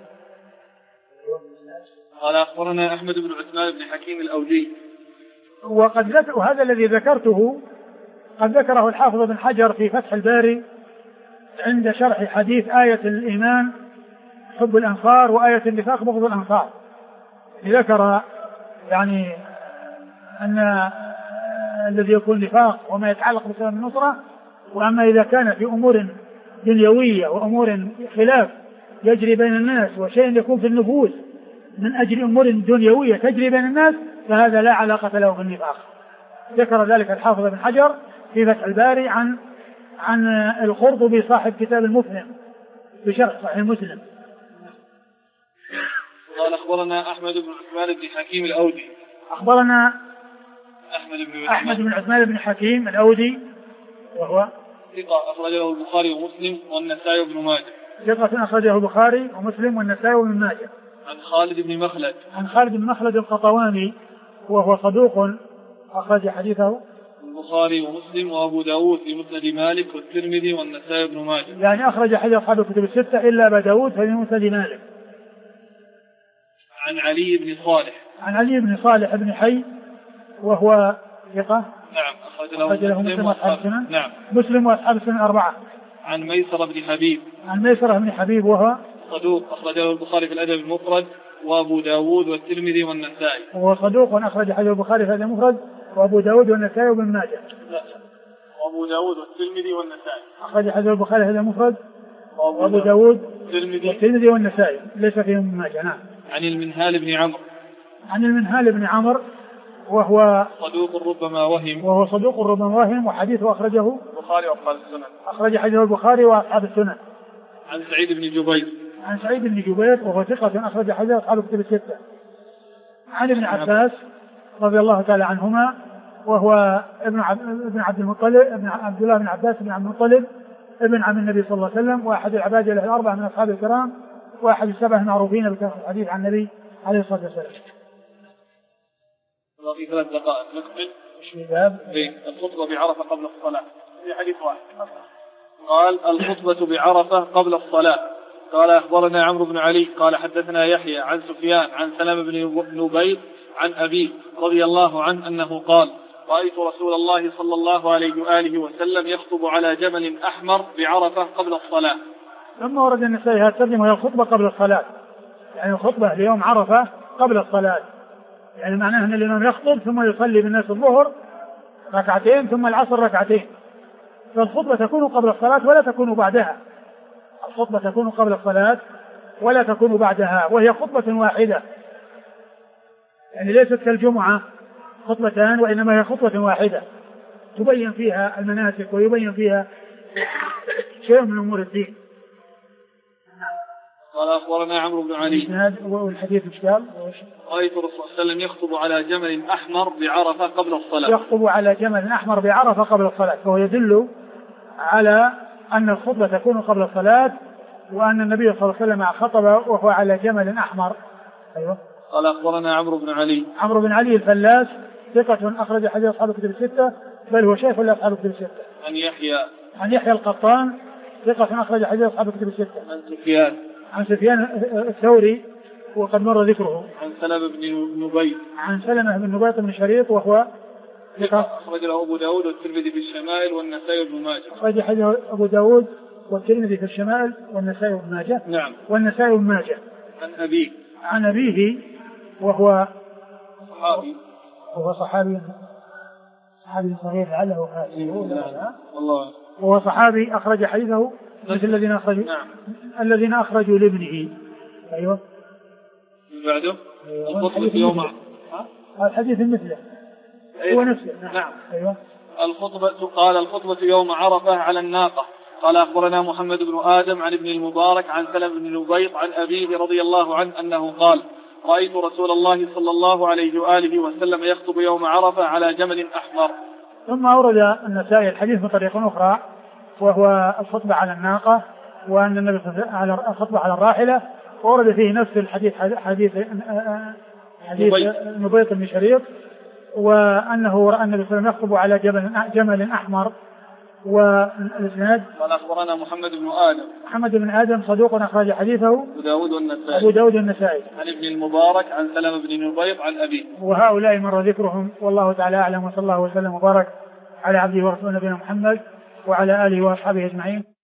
A: قال أخبرنا أحمد بن عثمان بن حكيم الأودي.
B: وهذا الذي ذكرته قد ذكره الحافظ بن حجر في فتح الباري عند شرح حديث آية الإيمان حب الأنصار وآية النفاق بغض الأنصار. ذكر يعني أن الذي يكون نفاق وما يتعلق بسبب النصرة، وأما إذا كان في أمور دنيوية وأمور خلاف يجري بين الناس وشيء يكون في النفوس من أجل أمور دنيوية تجري بين الناس فهذا لا علاقة له بالنفاق. ذكر ذلك الحافظ بن حجر في فتح الباري عن القرطبي صاحب كتاب المفهم بشرح صحيح مسلم.
A: قال أخبرنا أحمد بن عثمان بن حكيم الأودي.
B: أخبرنا أحمد بن عثمان بن حكيم الأودي وهو
A: ثقة أخرجه البخاري ومسلم والنسائي وابن ماجه.
B: ثقة أخرجه البخاري ومسلم والنسائي وابن ماجه.
A: عن خالد بن مخلد.
B: عن خالد بن مخلد القطواني وهو صدوق أخرج حديثه
A: البخاري ومسلم وأبو داود في مسند مالك والترمذي والنسائي وابن ماجه.
B: يعني أخرج حديث أصحاب الكتب الستة إلا أبا داود في مسند مالك.
A: عن علي بن صالح.
B: عن علي بن صالح بن حي وهو ثقة.
A: نعم
B: أخرج له مسلم وأصحاب السنن.
A: نعم
B: مسلم وأصحاب السنن 4.
A: عن ميسرة بن حبيب.
B: عن ميسرة بن حبيب وهو
A: صدوق أخرجه البخاري في الأدب المفرد وأبو داود والترمذي والنسائي.
B: وهو صدوق أخرج حديث البخاري في الأدب المفرد وأبو داود والنسائي وابن ماجه.
A: لا وأبو داود والترمذي والنسائي.
B: أخرج حديث البخاري في الأدب المفرد وأبو داود والترمذي والنسائي ليس فيهم ابن ماجه. نعم.
A: عن المنهال بن عمرو.
B: عن المنهال بن عمرو وهو
A: صدوق ربما وهم.
B: وهو صدوق ربما وهم وحديثه أخرجه
A: البخاري وأصحاب السنن.
B: أخرج حديثه البخاري وأصحاب السنن.
A: عن سعيد بن جبير.
B: عن سعيد بن جبير وهو ثقة أخرج حديث أصحاب الكتب الستة. عن ابن عباس رضي الله تعالى عنهما وهو ابن عبد المطلب ابن عبد الله بن عباس بن عبد المطلب ابن عم النبي صلى الله عليه وسلم وأحد العباد الأربعة من أصحاب الكرام وأحد السبع المعروفين بكثرة الحديث عن النبي عليه الصلاة والسلام.
A: باقي 3 دقائق نكمل.
B: الشباب.
A: الخطبة بعرفة قبل الصلاة. في حديث واحد. قال الخطبة بعرفة قبل الصلاة. قال أخبرنا عمرو بن علي قال حدثنا يحيى عن سفيان عن سلمة بن نبيط عن أبيه رضي الله عنه أنه قال رأيت رسول الله صلى الله عليه وآله وسلم يخطب على جمل أحمر بعرفة قبل الصلاة.
B: لما ورد النسائي هذا الترجمة هي الخطبة قبل الصلاة، يعني الخطبة ليوم عرفة قبل الصلاة، يعني معناه أن الإمام يخطب ثم يصلي بالناس الظهر ركعتين ثم العصر ركعتين، فالخطبة تكون قبل الصلاة ولا تكون بعدها. الخطبة تكون قبل الصلاة ولا تكون بعدها، وهي خطبة واحدة، يعني ليست كالجمعة خطبتان وإنما هي خطبة واحدة تبين فيها المناسك ويبين فيها شيء من أمور الدين.
A: قال أخبرنا عمرو بن علي
B: والحديث إشكال.
A: رأيت الرسول صلى الله عليه وسلم يخطب على جمل أحمر بعرفة قبل الصلاة.
B: يخطب على جمل أحمر بعرفة قبل الصلاة، فهو يدل على أن الخطبة تكون قبل الصلاة وأن النبي صلى الله عليه وسلم خطب وهو على جمل أحمر. أيوة.
A: قال أخبرنا عمرو بن علي.
B: عمرو بن علي الفلاس ثقة أخرج حديث أصحاب الكتب الستة، بل هو شيخ لأصحاب الكتب الستة.
A: عن
B: يحيى القطان ثقة أخرج حديث أصحاب الكتب الستة. عن سفيان الثوري وقد مر ذكره.
A: عن سلمة بن نبيط.
B: عن سلمة بن نبيط بن شريط وهو ثقة
A: أخرج له أبو داود والترمذي في الشمائل والنسائي وابن ماجه.
B: أخرج حديث أبو داود والترمذي في الشمائل والنسائي وابن ماجه.
A: نعم.
B: والنسائي وابن ماجه. عن أبيه وهو
A: صحابي.
B: وهو صحابي صغير لعله
A: والله.
B: وهو صحابي أخرج حديثه مثل الذين أخرجوا.
A: نعم.
B: الذين أخرجوا لابنه. أيوة.
A: بعده. الخطبة يوم.
B: الحديث مثله. هو نفسه.
A: نعم.
B: أيوة.
A: الخطبة يوم عرفة على الناقة. قال أخبرنا محمد بن آدم عن ابن المبارك عن سلمة بن نبيط عن أبيه رضي الله عنه أنه قال رأيت رسول الله صلى الله عليه وآله وسلم يخطب يوم عرفة على جمل أحمر.
B: ثم أورد النسائي الحديث بطريق أخرى وهو الخطبة على الناقة، وأن النبي على الخطبة على الراحلة، وورد فيه نفس الحديث حديث نبيط بن شريط، وأنه رأى النبي صلى الله عليه وسلم يخطب على جمل أحمر. والإسناد
A: قال أخبرنا محمد بن آدم
B: صدوق أخرج حديثه أبو داود النسائي
A: عن ابن المبارك عن سلمة بن نبيط عن أبيه.
B: وهؤلاء مر ذكرهم، والله تعالى أعلم، وصلى الله وسلم وبارك على عبده ورسوله نبينا محمد وعلى آله وأصحابه أجمعين.